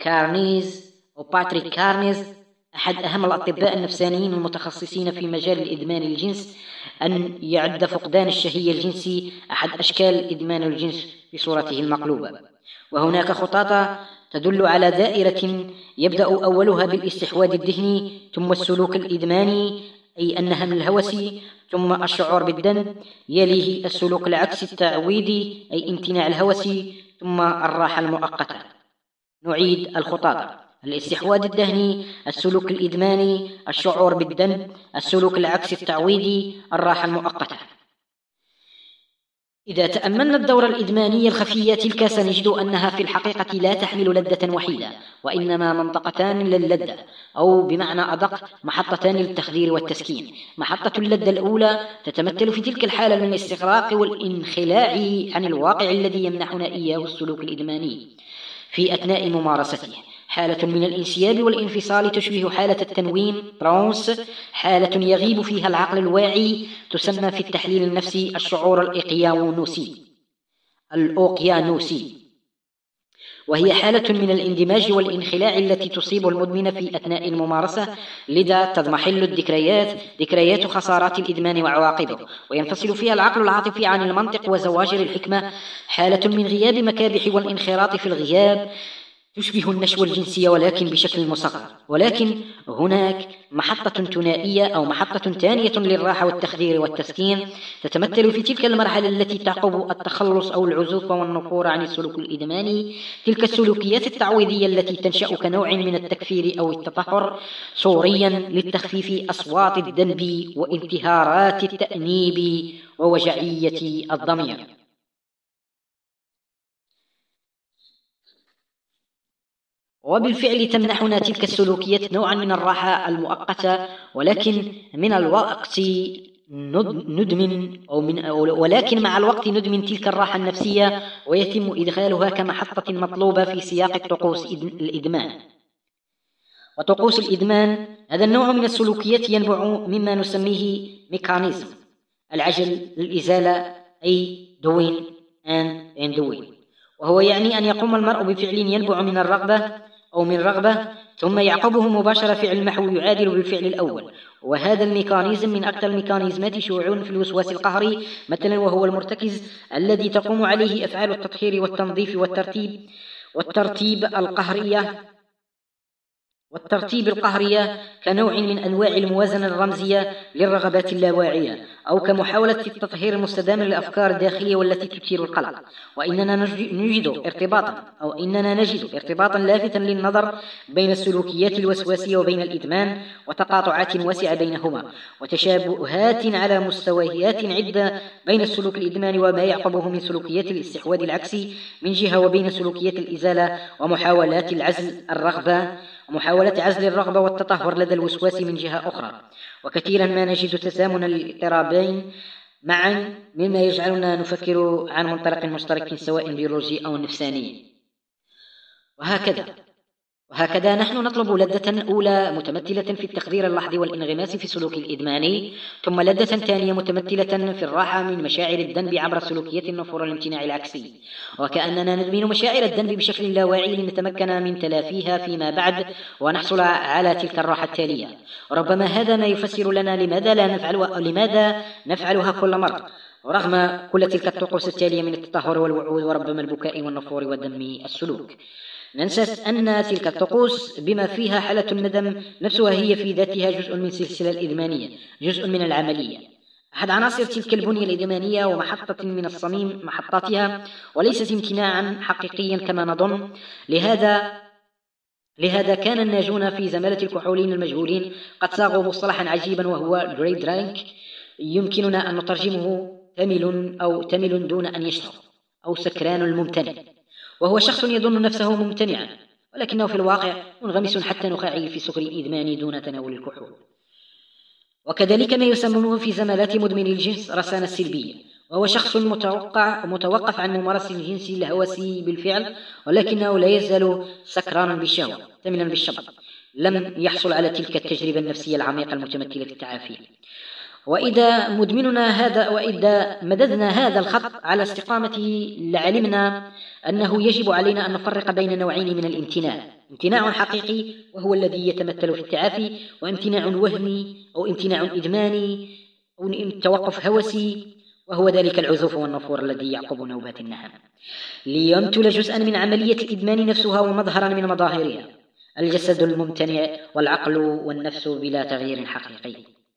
كارنيز أحد أهم الأطباء النفسانيين المتخصصين في مجال الإدمان الجنس، أن يعد فقدان الشهية الجنسي أحد أشكال إدمان الجنس في صورته المقلوبة. وهناك خطاطة تدل على دائرة يبدأ أولها بالاستحواذ الذهني، ثم السلوك الإدماني أي النهم الهوسي، ثم الشعور بالذنب، يليه السلوك العكسي التعويضي أي امتناع الهوسي، ثم الراحة المؤقتة. نعيد الخطاطة: الاستحواذ الذهني، السلوك الإدماني، الشعور بالذنب، السلوك العكسي التعويضي، الراحة المؤقتة. إذا تأملنا الدورة الإدمانية الخفية تلك سنجد أنها في الحقيقة لا تحمل لذة وحيدة، وإنما منطقتان للذة، أو بمعنى أدق محطتان للتخدير والتسكين. محطة اللذة الأولى تتمثل في تلك الحالة من الاستغراق والانخلاع عن الواقع الذي يمنحنا إياه السلوك الإدماني في أثناء ممارسته، حالة من الانسياب والانفصال تشبه حالة التنويم ترانس، حالة يغيب فيها العقل الواعي، تسمى في التحليل النفسي الشعور الأوقيانوسي، وهي حالة من الاندماج والانخلاع التي تصيب المدمن في أثناء الممارسة، لذا تضمحل ذكريات خسارات الإدمان وعواقبه، وينفصل فيها العقل العاطفي عن المنطق وزواجر الحكمة، حالة من غياب مكابح والانخراط في الغياب، تشبه النشوة الجنسية ولكن بشكل مصغر. ولكن هناك محطة ثنائية أو محطة ثانية للراحة والتخدير والتسكين، تتمثل في تلك المرحلة التي تعقب التخلص أو العزوف والنفور عن السلوك الإدماني، تلك السلوكيات التعويضية التي تنشأ كنوع من التكفير أو التطهر صوريا للتخفيف أصوات الذنب وانتهارات التأنيب ووجعية الضمير. وبالفعل تمنحنا تلك السلوكيات نوعا من الراحة المؤقتة، ولكن مع الوقت ندمن تلك الراحة النفسية، ويتم إدخالها كمحطة مطلوبة في سياق طقوس الإدمان. وطقوس الإدمان هذا النوع من السلوكيات ينبع مما نسميه ميكانيزم العجل للإزالة، أي doing and doing، وهو يعني أن يقوم المرء بفعل ينبع من الرغبة أو من رغبة، ثم يعقبه مباشرة فعل محو يعادل بالفعل الأول. وهذا الميكانيزم من أكثر الميكانيزمات شيوعا في الوسواس القهري مثلا، وهو المرتكز الذي تقوم عليه أفعال التطهير والتنظيف والترتيب القهرية كنوع من أنواع الموازنة الرمزية للرغبات اللاواعية، أو كمحاولة التطهير المستدام للأفكار الداخلية والتي تثير القلق. وإننا نجد ارتباطا لافتا للنظر بين السلوكيات الوسواسية وبين الإدمان، وتقاطعات واسعة بينهما، وتشابهات على مستويات عدة بين السلوك الإدماني وما يعقبه من سلوكيات الاستحواذ العكسي من جهة، وبين سلوكيات الإزالة ومحاولات عزل الرغبة والتطهر لدى الوسواس من جهة أخرى. وكثيرا ما نجد تزامن الاضطرابين معا، مما يجعلنا نفكر عن منطلق مشترك سواء بيولوجي أو نفساني. وهكذا نحن نطلب لذة أولى متمثلة في التخدير اللحظي والانغماس في السلوك الإدماني، ثم لذة ثانية متمثلة في الراحة من مشاعر الذنب عبر سلوكيات النفور والامتناع العكسي، وكأننا ندمن مشاعر الذنب بشكل لا واعي لنتمكن من تلافيها فيما بعد ونحصل على تلك الراحة التالية. وربما هذا ما يفسر لنا لماذا نفعلها كل مرة، ورغم كل تلك الطقوس التالية من التطهر والوعود وربما البكاء والنفور ودم السلوك، ننسى أن تلك الطقوس بما فيها حالة الندم نفسها هي في ذاتها جزء من سلسلة الإدمانية، جزء من العملية، أحد عناصر تلك البنية الإدمانية ومحطة من الصميم محطاتها، وليست امتناعا حقيقيا كما نظن. لهذا كان الناجون في زمالة الكحولين المجهولين قد صاغوا مصطلحا عجيبا وهو جري درانك، يمكننا أن نترجمه تمل دون أن يشعر، أو سكران الممتنع، وهو شخص يظن نفسه ممتنعا ولكنه في الواقع منغمس حتى نخاعه في سكر الإدمان دون تناول الكحول. وكذلك ما يسمونه في زمالات مدمن الجنس رسانة السلبية، وهو شخص متوقف عن ممارسة الجنس الهوسي بالفعل، ولكنه لا يزال سكرانا بالشهوة تملا بالشبع، لم يحصل على تلك التجربة النفسية العميقة المتمثلة في التعافي. وإذا مددنا هذا الخط على استقامته لعلمنا أنه يجب علينا أن نفرق بين نوعين من الامتناع: امتناع حقيقي وهو الذي يتمثل في التعافي، وامتناع وهمي أو امتناع إدماني أو توقف هوسي، وهو ذلك العزوف والنفور الذي يعقب نوبات النهم، ليمثل جزءا من عملية الإدمان نفسها ومظهرا من مظاهرها: الجسد الممتنع والعقل والنفس بلا تغيير حقيقي.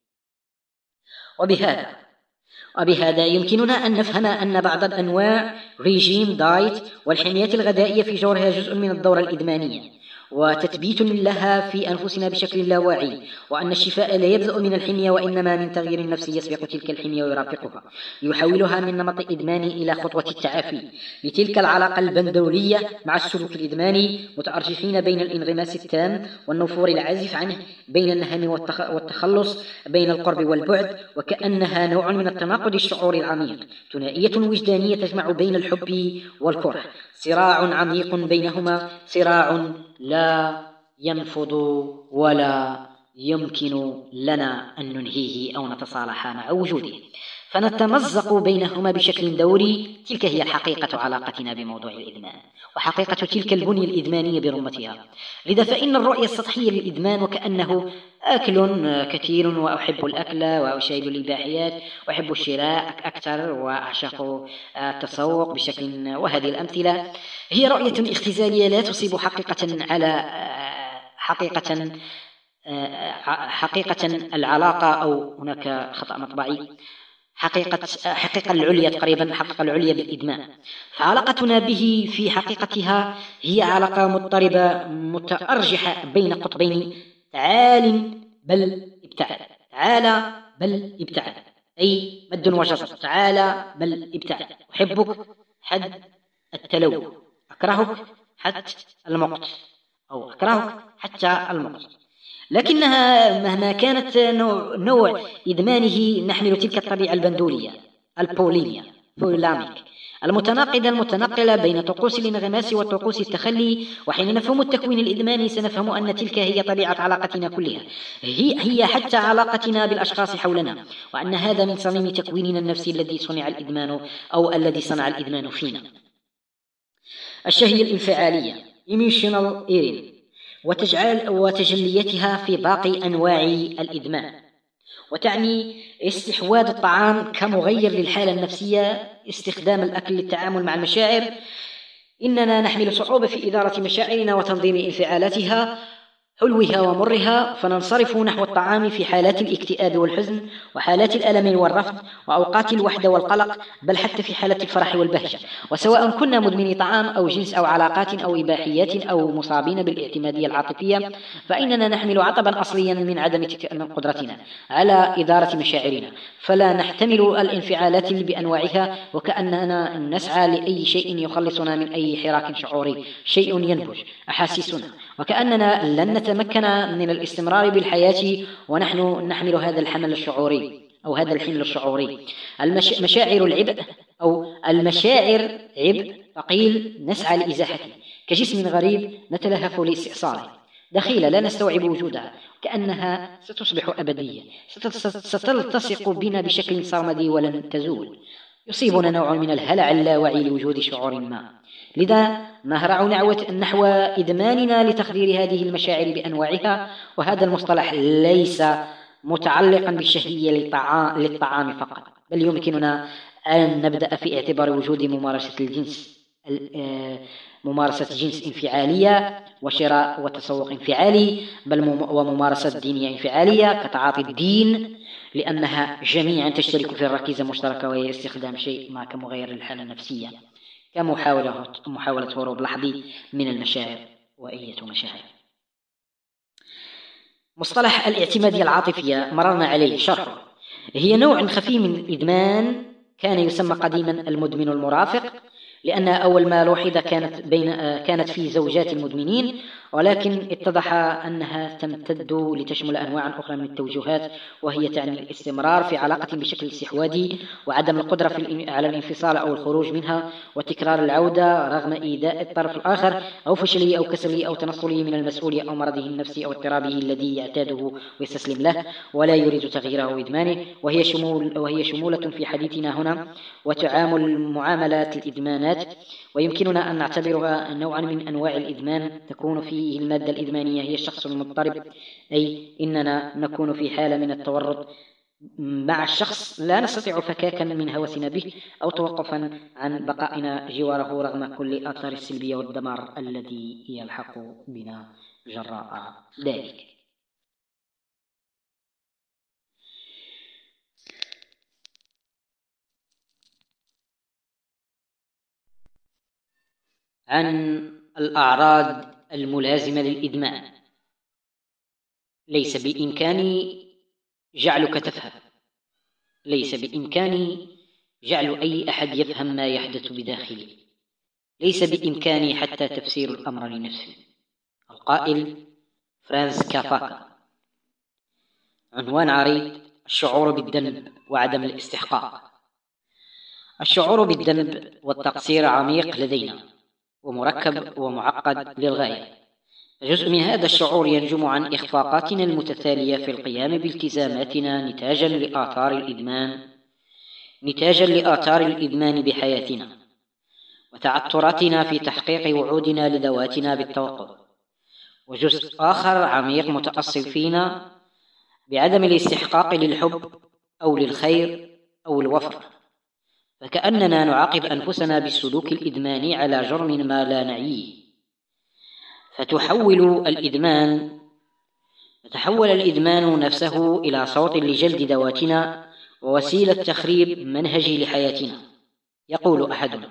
وبهذا يمكننا أن نفهم أن بعض الأنواع ريجيم دايت والحميات الغذائية في جورها جزء من الدورة الإدمانية وتثبيت لها في أنفسنا بشكل لا واعي، وأن الشفاء لا يبدأ من الحمية وإنما من تغيير نفسي يسبق تلك الحمية ويرافقها، يحولها من نمط إدماني إلى خطوة التعافي لتلك العلاقة البندولية مع السلوك الإدماني، متأرجحين بين الانغماس التام والنفور العازف عنه، بين النهم والتخلص، بين القرب والبعد، وكأنها نوع من التناقض الشعوري العميق، ثنائية وجدانية تجمع بين الحب والكره، صراع عميق بينهما، صراع لا ينفض ولا يمكن لنا أن ننهيه أو نتصالح مع وجوده، فنتمزق بينهما بشكل دوري. تلك هي الحقيقة علاقتنا بموضوع الإدمان، وحقيقة تلك البنية الإدمانية برمتها. لذا فإن الرؤية السطحية للإدمان وكأنه أكل كثير وأحب الأكل وأشاهد الإباحيات وأحب الشراء أكثر وأعشق التسوق بشكل، وهذه الأمثلة هي رؤية اختزالية لا تصيب حقيقة العلاقة، أو هناك خطأ مطبعي، حقيقة العليا تقريبا، حقيقة العليا بالإدمان. فعلاقتنا به في حقيقتها هي علاقة مضطربة متأرجحة بين قطبين: تعال بل ابتعد، تعال بل ابتعد، أي مد وجزر، تعال بل ابتعد، أحبك حد التلو، أكرهك حتى المقت، أو أكرهك حتى المقت. لكنها مهما كانت نوع إدمانه نحمل تلك الطبيعة البندولية البوليميا المتنقلة بين طقوس الانغماس وطقوس التخلي. وحين نفهم التكوين الإدماني سنفهم أن تلك هي طبيعة علاقتنا كلها، هي حتى علاقتنا بالأشخاص حولنا، وأن هذا من صميم تكويننا النفسي الذي صنع الإدمان، أو الذي صنع الإدمان فينا. الشهية الانفعالية emotional eating وتجليتها في باقي أنواع الإدمان، وتعني استحواذ الطعام كمغير للحالة النفسية، استخدام الأكل للتعامل مع المشاعر. إننا نحمل صعوبة في إدارة مشاعرنا وتنظيم انفعالاتها، حلوها ومرها، فننصرف نحو الطعام في حالات الاكتئاب والحزن وحالات الألم والرفض وأوقات الوحدة والقلق، بل حتى في حالة الفرح والبهجة. وسواء كنا مدمني طعام أو جنس أو علاقات أو إباحيات أو مصابين بالاعتمادية العاطفية، فإننا نحمل عطبا أصليا من عدم قدرتنا على إدارة مشاعرنا، فلا نحتمل الانفعالات بأنواعها، وكأننا نسعى لأي شيء يخلصنا من أي حراك شعوري، شيء ينبج أحاسيسنا، وكأننا لن نتمكن من الاستمرار بالحياة ونحن نحمل هذا الحمل الشعوري أو هذا الحمل الشعوري. مشاعر العبء أو المشاعر عبء ثقيل نسعى لإزاحته، كجسم غريب نتلهف لاستئصاله، دخيلة لا نستوعب وجودها، كأنها ستصبح أبدية، ستلتصق بنا بشكل صامدي ولن تزول. يصيبنا نوع من الهلع اللاواعي لوجود شعور ما، لذا نهرع نحو إدماننا لتخدير هذه المشاعر بأنواعها. وهذا المصطلح ليس متعلقا بالشهية للطعام فقط، بل يمكننا أن نبدأ في اعتبار وجود ممارسة جنس انفعالية وشراء وتسوق انفعالي، وممارسة دينية انفعالية كتعاطي الدين، لأنها جميعا تشترك في الركيزة المشتركة، وهي استخدام شيء ما كمغير للحالة النفسية، كمحاولة هروب لحظي من المشاعر وأية مشاعر. مصطلح الاعتمادية العاطفية مررنا عليه شرحه. هي نوع خفي من الإدمان، كان يسمى قديما المدمن المرافق، لأنها أول ما لوحظ كانت في زوجات المدمنين، ولكن اتضح أنها تمتد لتشمل أنواع أخرى من التوجهات، وهي تعني الاستمرار في علاقة بشكل استحواذي، وعدم القدرة على الانفصال أو الخروج منها، وتكرار العودة رغم إيذاء الطرف الآخر أو فشله أو كسله أو تنصله من المسؤولية أو مرضه النفسي أو اضطرابه الذي يعتاده ويستسلم له ولا يريد تغييره أو إدمانه. وهي شمولة في حديثنا هنا وتعامل معاملات الإدمانات، ويمكننا أن نعتبرها نوعا من أنواع الإدمان تكون فيه المادة الإدمانية هي الشخص المضطرب، أي إننا نكون في حالة من التورط مع الشخص لا نستطيع فكاكا من هوسنا به أو توقفا عن بقائنا جواره رغم كل الآثار السلبية والدمار الذي يلحق بنا جراء ذلك. عن الأعراض الملازمة للإدمان. ليس بإمكاني جعلك تفهم، ليس بإمكاني جعل أي أحد يفهم ما يحدث بداخلي، ليس بإمكاني حتى تفسير الأمر لنفسي. القائل فرانز كافكا. عنوان عريض: الشعور بالذنب وعدم الاستحقاق. الشعور بالذنب والتقصير عميق لدينا ومركب ومعقد للغاية. جزء من هذا الشعور ينجم عن إخفاقاتنا المتتالية في القيام بالتزاماتنا نتاجا لآثار الإدمان بحياتنا، وتعثراتنا في تحقيق وعودنا لذواتنا بالتوقف. وجزء آخر عميق متأصل فينا بعدم الاستحقاق للحب أو للخير أو الوفر، فكأننا نعاقب أنفسنا بالسلوك الإدماني على جرم ما لا نعيه، فتحول الإدمان نفسه إلى صوت لجلد ذواتنا ووسيلة تخريب منهجي لحياتنا. يقول أحدنا: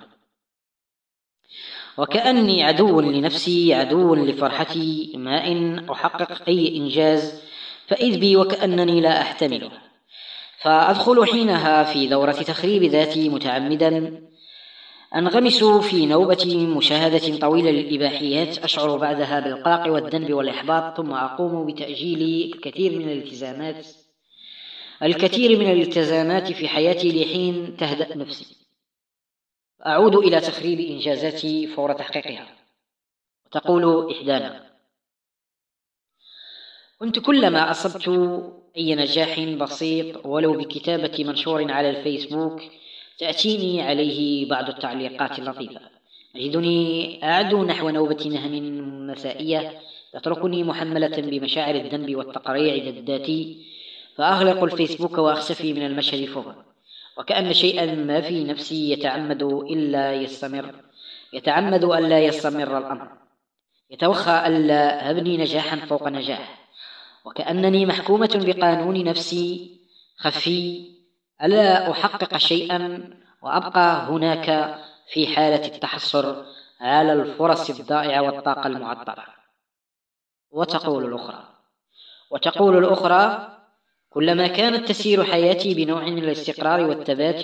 وكأني عدو لنفسي، عدو لفرحتي، ما إن أحقق أي إنجاز فإذ بي وكأنني لا أحتمله، فأدخل حينها في دورة تخريب ذاتي متعمدا، أنغمس في نوبة مشاهدة طويلة للإباحيات، أشعر بعدها بالقلق والذنب والإحباط، ثم أقوم بتأجيل الكثير من الالتزامات في حياتي لحين تهدأ نفسي، أعود إلى تخريب إنجازاتي فور تحقيقها. وتقول إحدانا: كنت كلما أصبت أي نجاح بسيط ولو بكتابة منشور على الفيسبوك تأتيني عليه بعض التعليقات اللطيفة، أجدني أعدو نحو نوبة نهم مسائية تتركني محملة بمشاعر الذنب والتقريع ذاتي، فأغلق الفيسبوك وأختفي من المشهد فورا، وكأن شيئا ما في نفسي يتعمد ألا يستمر الأمر، يتوخى ألا أبني نجاحا فوق نجاح، وكأنني محكومة بقانون نفسي خفي ألا أحقق شيئا وأبقى هناك في حالة التحسر على الفرص الضائعة والطاقة المعطلة. وتقول الأخرى: كلما كانت تسير حياتي بنوع من الاستقرار والثبات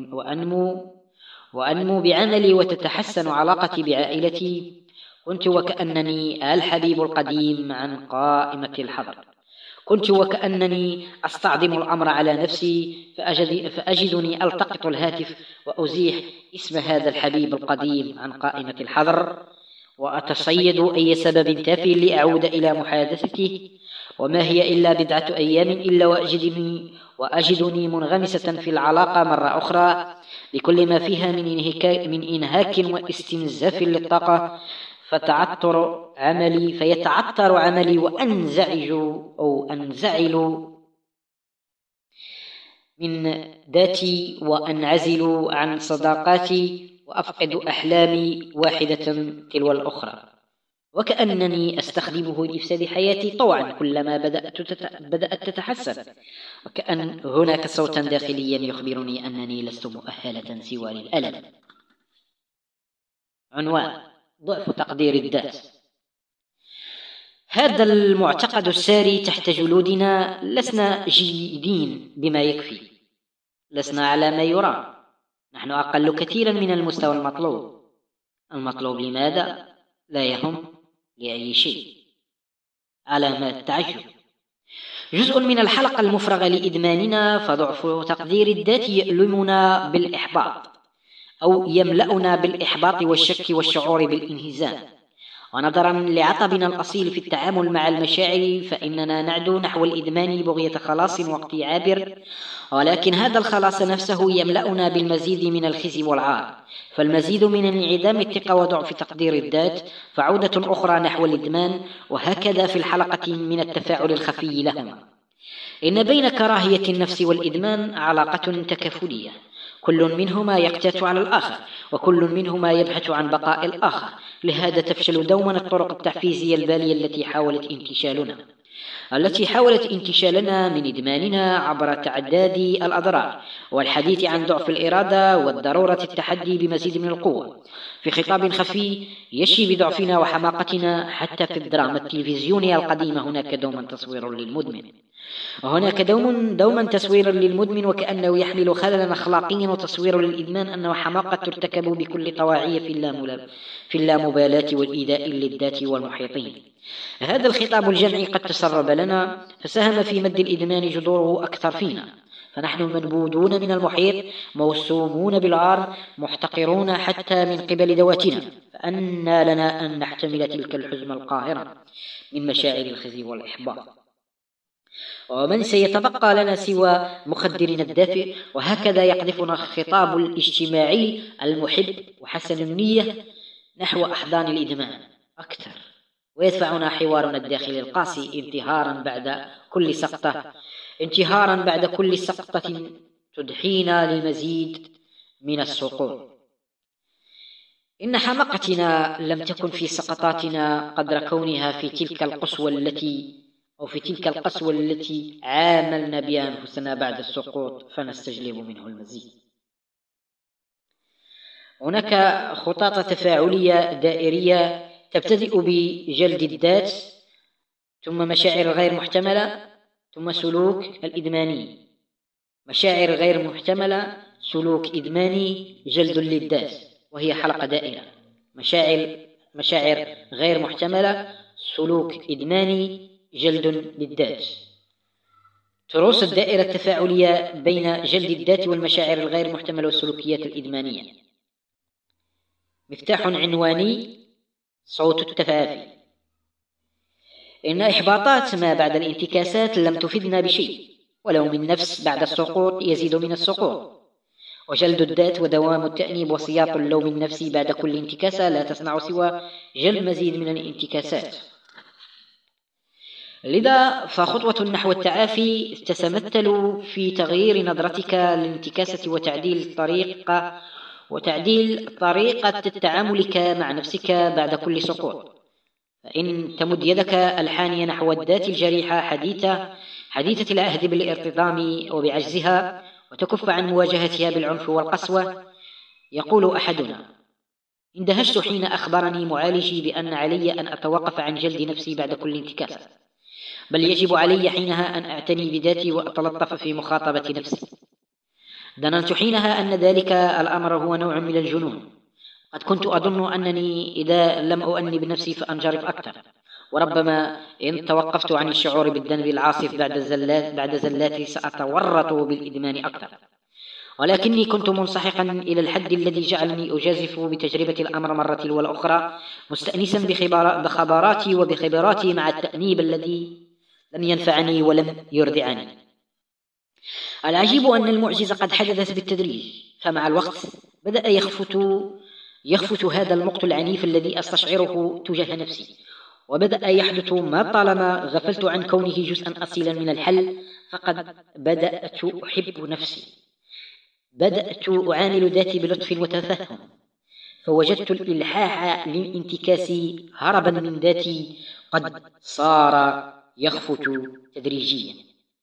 وأنمو بعملي وتتحسن علاقتي بعائلتي، كنت وكأنني الحبيب القديم عن قائمة الحظر، كنت وكأنني أستعظم الأمر على نفسي، فأجدني ألتقط الهاتف وأزيح اسم هذا الحبيب القديم عن قائمة الحظر، وأتصيد أي سبب تافه لأعود إلى محادثته، وما هي إلا بضعة أيام إلا وأجدني منغمسة في العلاقة مرة أخرى بكل ما فيها من إنهاك واستنزاف للطاقة، فيتعثر عملي وأنزعل من ذاتي وأنعزل عن صداقاتي وأفقد أحلامي واحدة تلو الأخرى، وكأنني أستخدمه لإفساد حياتي طوعا كلما بدأت تتحسن، وكأن هناك صوتا داخليا يخبرني أنني لست مؤهلة سوى للألم. عنوان: ضعف تقدير الذات. هذا المعتقد الساري تحت جلودنا: لسنا جيدين بما يكفي، لسنا على ما يرام، نحن أقل كثيرا من المستوى المطلوب لماذا؟ لا يهم لأي شيء. علامات تعجب. جزء من الحلقة المفرغة لإدماننا، فضعف تقدير الذات يؤلمنا بالإحباط أو يملأنا بالإحباط والشك والشعور بالانهزام، ونظرا لعطبنا الأصيل في التعامل مع المشاعر فإننا نعدو نحو الإدمان بغية خلاص وقتي عابر، ولكن هذا الخلاص نفسه يملأنا بالمزيد من الخزي والعار، فالمزيد من انعدام الثقة وضعف تقدير الذات، فعودة أخرى نحو الإدمان، وهكذا في الحلقة من التفاعل الخفي لهما. إن بين كراهية النفس والإدمان علاقة تكافلية، كل منهما يقتات على الآخر، وكل منهما يبحث عن بقاء الآخر، لهذا تفشل دوما الطرق التحفيزية البالية التي حاولت انتشالنا من إدماننا عبر تعداد الأضرار والحديث عن ضعف الإرادة والضرورة التحدي بمزيد من القوة، في خطاب خفي يشي بضعفنا وحماقتنا. حتى في الدراما التلفزيونية القديمة هناك دوما تصوير للمدمن، وكأنه يحمل خللا أخلاقيا، وتصوير للإدمان أنه حماقة ترتكب بكل طواعية في اللامبالاة والإيذاء للذات والمحيطين. هذا الخطاب الجمعي قد تسرب لنا، فساهم في مد الإدمان جذوره أكثر فينا، فنحن منبوذون من المحيط، موسومون بالعار، محتقرون حتى من قبل ذواتنا، فأنى لنا أن نحتمل تلك الحزمة القاهرة من مشاعر الخزي والإحباط، ومن سيتبقى لنا سوى مخدرنا الدافئ؟ وهكذا يقذفنا الخطاب الاجتماعي المحب وحسن النية نحو أحضان الإدمان أكثر، ويدفعنا حوارنا الداخلي القاسي انتهارا بعد كل سقطة تدحينا للمزيد من السقوط. إن حماقتنا لم تكن في سقطاتنا قدر كونها في تلك القسوة التي عاملنا بها أنفسنا بعد السقوط فنستجلب منه المزيد. هناك خطاط تفاعلية دائرية تبتدئ بجلد الذات، ثم مشاعر غير محتملة، ثم سلوك الإدماني. مشاعر غير محتملة، سلوك إدماني، جلد للذات، وهي حلقة دائرة. مشاعر غير محتملة، سلوك إدماني، جلد للذات. تروس الدائرة التفاعلية بين جلد الذات والمشاعر الغير محتملة والسلوكيات الإدمانية. مفتاح عنواني: صوت التفافي. إن إحباطات ما بعد الانتكاسات لم تفدنا بشيء، ولوم النفس بعد السقوط يزيد من السقوط، وجلد الذات ودوام التأنيب وسياط اللوم النفسي بعد كل انتكاسة لا تصنع سوى جلب مزيد من الانتكاسات. لذا فخطوة نحو التعافي تتمثل في تغيير نظرتك للانتكاسة وتعديل طريقة تعاملك مع نفسك بعد كل سقوط. فإن تمد يدك الحانية نحو الذات الجريحة حديثة العهد بالارتضام وبعجزها، وتكف عن مواجهتها بالعنف والقسوة. يقول أحدنا: اندهشت حين أخبرني معالجي بأن علي أن أتوقف عن جلد نفسي بعد كل انتكاسة، بل يجب علي حينها أن أعتني بذاتي وأتلطف في مخاطبة نفسي. ظننت حينها أن ذلك الأمر هو نوع من الجنون. قد كنت أظن أنني إذا لم أؤنب نفسي فأنجرف أكثر، وربما إن توقفت عن الشعور بالذنب العاصف بعد زلاتي سأتورط بالإدمان أكثر. ولكني كنت منسحقا إلى الحد الذي جعلني أجازف بتجربة الأمر مرة تلو الأخرى، مستأنسا بخبراتي وبخبراتي مع التأنيب الذي لم ينفعني ولم يردعني. العجيب أن المعجزة قد حدثت بالتدريج، فمع الوقت بدأ يخفت هذا المقت العنيف الذي أستشعره تجاه نفسي، وبدأ يحدث ما طالما غفلت عن كونه جزءا أصيلا من الحل، فقد بدأت أحب نفسي، بدأت أعامل ذاتي بلطف وتفهم، فوجدت الإلحاح لانتكاسي هربا من ذاتي قد صار يخفت تدريجيا.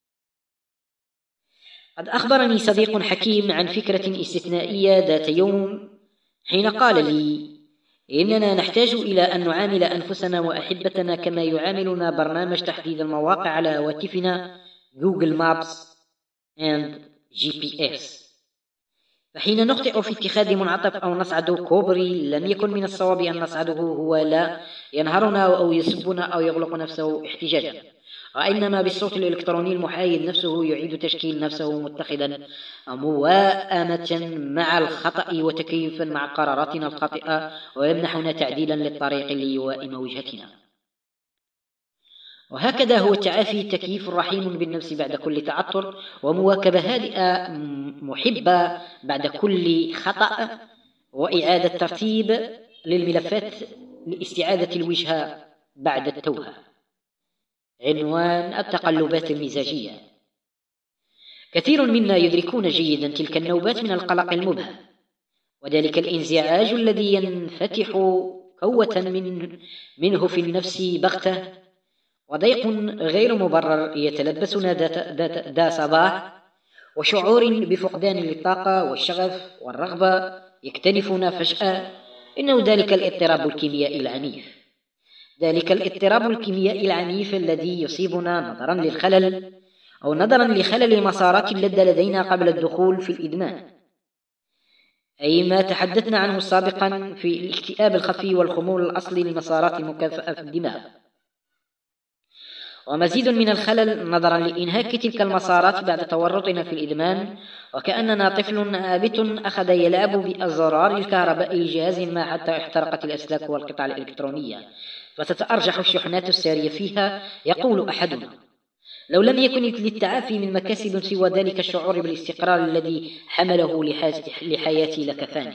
قد أخبرني صديق حكيم عن فكرة استثنائية ذات يوم حين قال لي إننا نحتاج إلى أن نعامل أنفسنا وأحبتنا كما يعاملنا برنامج تحديد المواقع على هواتفنا جوجل مابس and GPS. فحين نخطئ في اتخاذ منعطف أو نصعد كوبري، لم يكن من الصواب أن نصعده هو لا ينهرنا أو يسبنا أو يغلق نفسه احتجاجا، وإنما بالصوت الإلكتروني المحايد نفسه يعيد تشكيل نفسه متخذا موائمة مع الخطأ وتكيفا مع قراراتنا الخاطئة، ويمنحنا تعديلا للطريق ليوائم وجهتنا. وهكذا هو التعافي تكييف رحيم بالنفس بعد كل تعثر، ومواكبة هادئة محبة بعد كل خطأ، وإعادة ترتيب للملفات لاستعادة الوجهة بعد التوهة. عنوان: التقلبات المزاجية. كثير منا يدركون جيدا تلك النوبات من القلق المبهم، وذلك الانزعاج الذي ينفتح قوة منه في النفس بغتة، وضيق غير مبرر يتلبسنا ذات صباح، وشعور بفقدان للطاقة والشغف والرغبة يكتنفنا فجأة. إنه ذلك الاضطراب الكيميائي العنيف، ذلك الاضطراب الكيميائي العنيف الذي يصيبنا نظرا لخلل مسارات اللذة لدينا قبل الدخول في الإدمان، أي ما تحدثنا عنه سابقا في الاكتئاب الخفي والخمول الأصلي لمسارات المكافأة في الدماغ، ومزيد من الخلل نظرا لإنهاك تلك المسارات بعد تورطنا في الإدمان، وكأننا طفل هابط أخذ يلعب بأزرار الكهرباء لجهاز ما حتى احترقت الأسلاك والقطع الإلكترونية فتتأرجح الشحنات السارية فيها. يقول أحدنا: لو لم يكن للتعافي من مكاسب سوى ذلك الشعور بالاستقرار الذي حمله لحياتي لكفاني.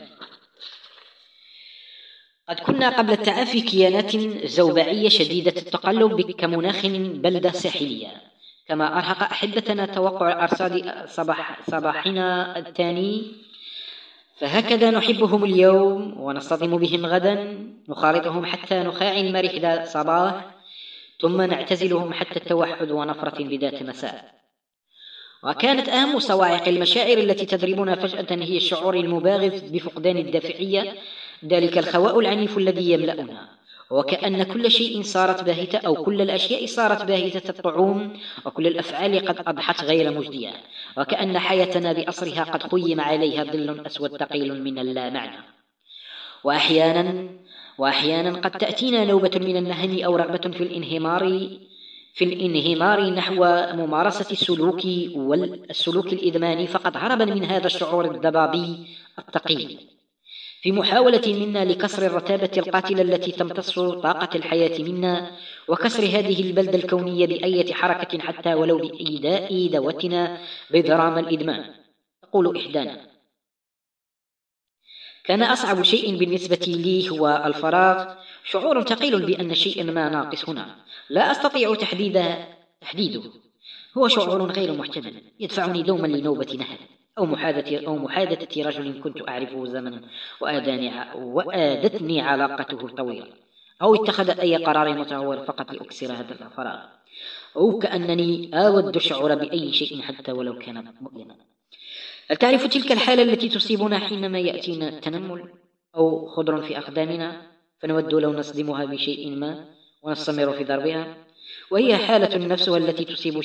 قد كنا قبل التعافي كيانات زوبعية شديدة التقلب كمناخ بلدة ساحلية، كما أرهق أحبتنا توقع أرصاد صباحنا الثاني، فهكذا نحبهم اليوم ونصطدم بهم غدا، نخالطهم حتى نخاع المرح ذات صباح، ثم نعتزلهم حتى التوحد ونفرة بذات مساء. وكانت أهم صواعق المشاعر التي تضربنا فجأة هي الشعور المباغث بفقدان الدافعية، ذلك الخواء العنيف الذي يملأنا، وكأن كل شيء صارت باهتة، أو كل الأشياء صارت باهتة الطعوم، وكل الأفعال قد أضحت غير مجدية، وكأن حياتنا بأسرها قد خيم عليها ظل أسود ثقيل من اللامعنى. وأحيانا قد تأتينا نوبة من النهم أو رغبة في الانهمار نحو ممارسة السلوك الإدماني، فقد هربا من هذا الشعور الضبابي الثقيل في محاولة منا لكسر الرتابة القاتلة التي تمتص طاقة الحياة منا، وكسر هذه البلدة الكونية بأية حركة حتى ولو بإيداء ذواتنا بضرام الإدمان. تقول إحدانا: كان أصعب شيء بالنسبة لي هو الفراغ، شعور ثقيل بأن شيئا ما ناقص هنا لا أستطيع تحديده، هو شعور غير محتمل يدفعني دوما لنوبة نهب أو محادثة رجل كنت أعرفه زمنا وآدتني علاقته طويلة، أو اتخذ أي قرار متهور فقط لأكسر هذا الفراغ، أو كأنني أود الشعور بأي شيء حتى ولو كان مؤلما. هل تعرف تلك الحالة التي تصيبنا حينما يأتينا التنمل أو خضر في أقدامنا فنود لو نصدمها بشيء ما ونستمر في ضربها؟ وهي حالة نفسها التي تصيب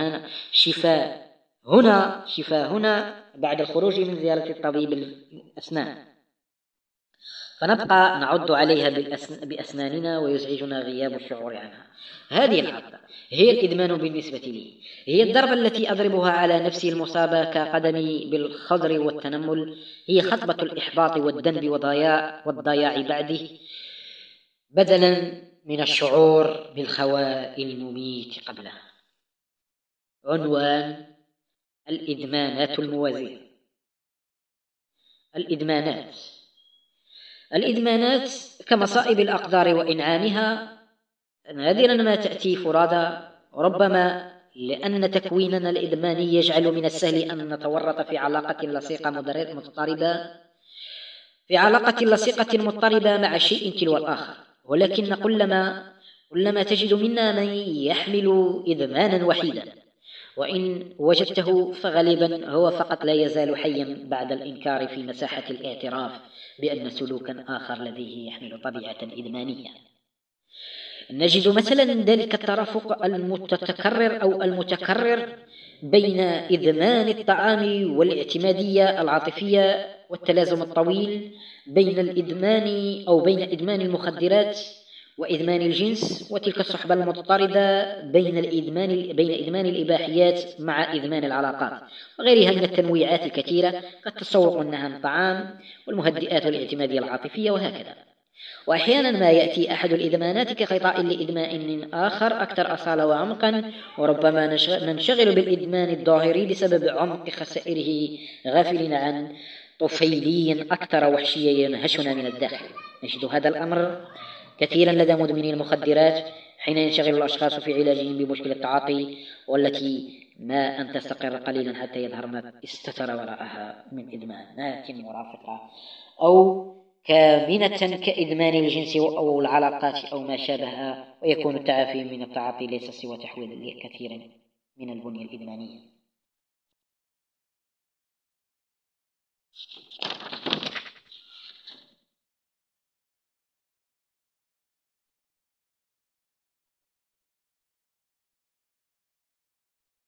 شفاء هنا بعد الخروج من زيارة الطبيب الأسنان، فنبقى نعض عليها بأسناننا ويزعجنا غياب الشعور عنها. هذه العضة هي الإدمان بالنسبة لي، هي الضربة التي أضربها على نفسي المصابة كقدمي بالخضر والتنمل، هي خطبة الإحباط والذنب والضياع بعده، بدلا من الشعور بالخواء المميت قبله. عنوان: الإدمانات الموازية. الإدمانات كمصائب الأقدار وإنعامها نادرا ما تأتي فرادى، ربما لأن تكويننا الإدماني يجعل من السهل أن نتورط في علاقة لصيقة مضطربة مع شيء تلو الآخر، ولكن كلما تجد منا من يحمل إدمانا وحيدا، وإن وجدته فغالبا هو فقط لا يزال حيا بعد الإنكار في مساحة الاعتراف بأن سلوكا آخر لديه يحمل طبيعة إدمانية. نجد مثلا ذلك الترافق المتكرر بين إدمان الطعام والاعتمادية العاطفية، والتلازم الطويل بين إدمان المخدرات وإدمان الجنس، وتلك الصحبة المضطردة بين إدمان الإباحيات مع إدمان العلاقات، وغيرها من التنويعات الكثيرة قد تسوق النهم الطعام والمهدئات والاعتمادية العاطفية وهكذا. وأحيانا ما يأتي أحد الإدمانات كغطاء لإدمان آخر أكثر أصالة وعمقا، وربما ننشغل بالإدمان الظاهري بسبب عمق خسائره غافلين عن طفيلي أكثر وحشية ينهشنا من الداخل. نجد هذا الأمر كثيرا لدى مدمني المخدرات حين ينشغل الأشخاص في علاجهم بمشكلة التعاطي، والتي ما أن تستقر قليلا حتى يظهر ما استتر وراءها من إدمانات مرافقة أو كامنة كإدمان الجنس أو العلاقات أو ما شابهها، ويكون التعافي من التعاطي ليس سوى تحويل الكثير من البنية الإدمانية.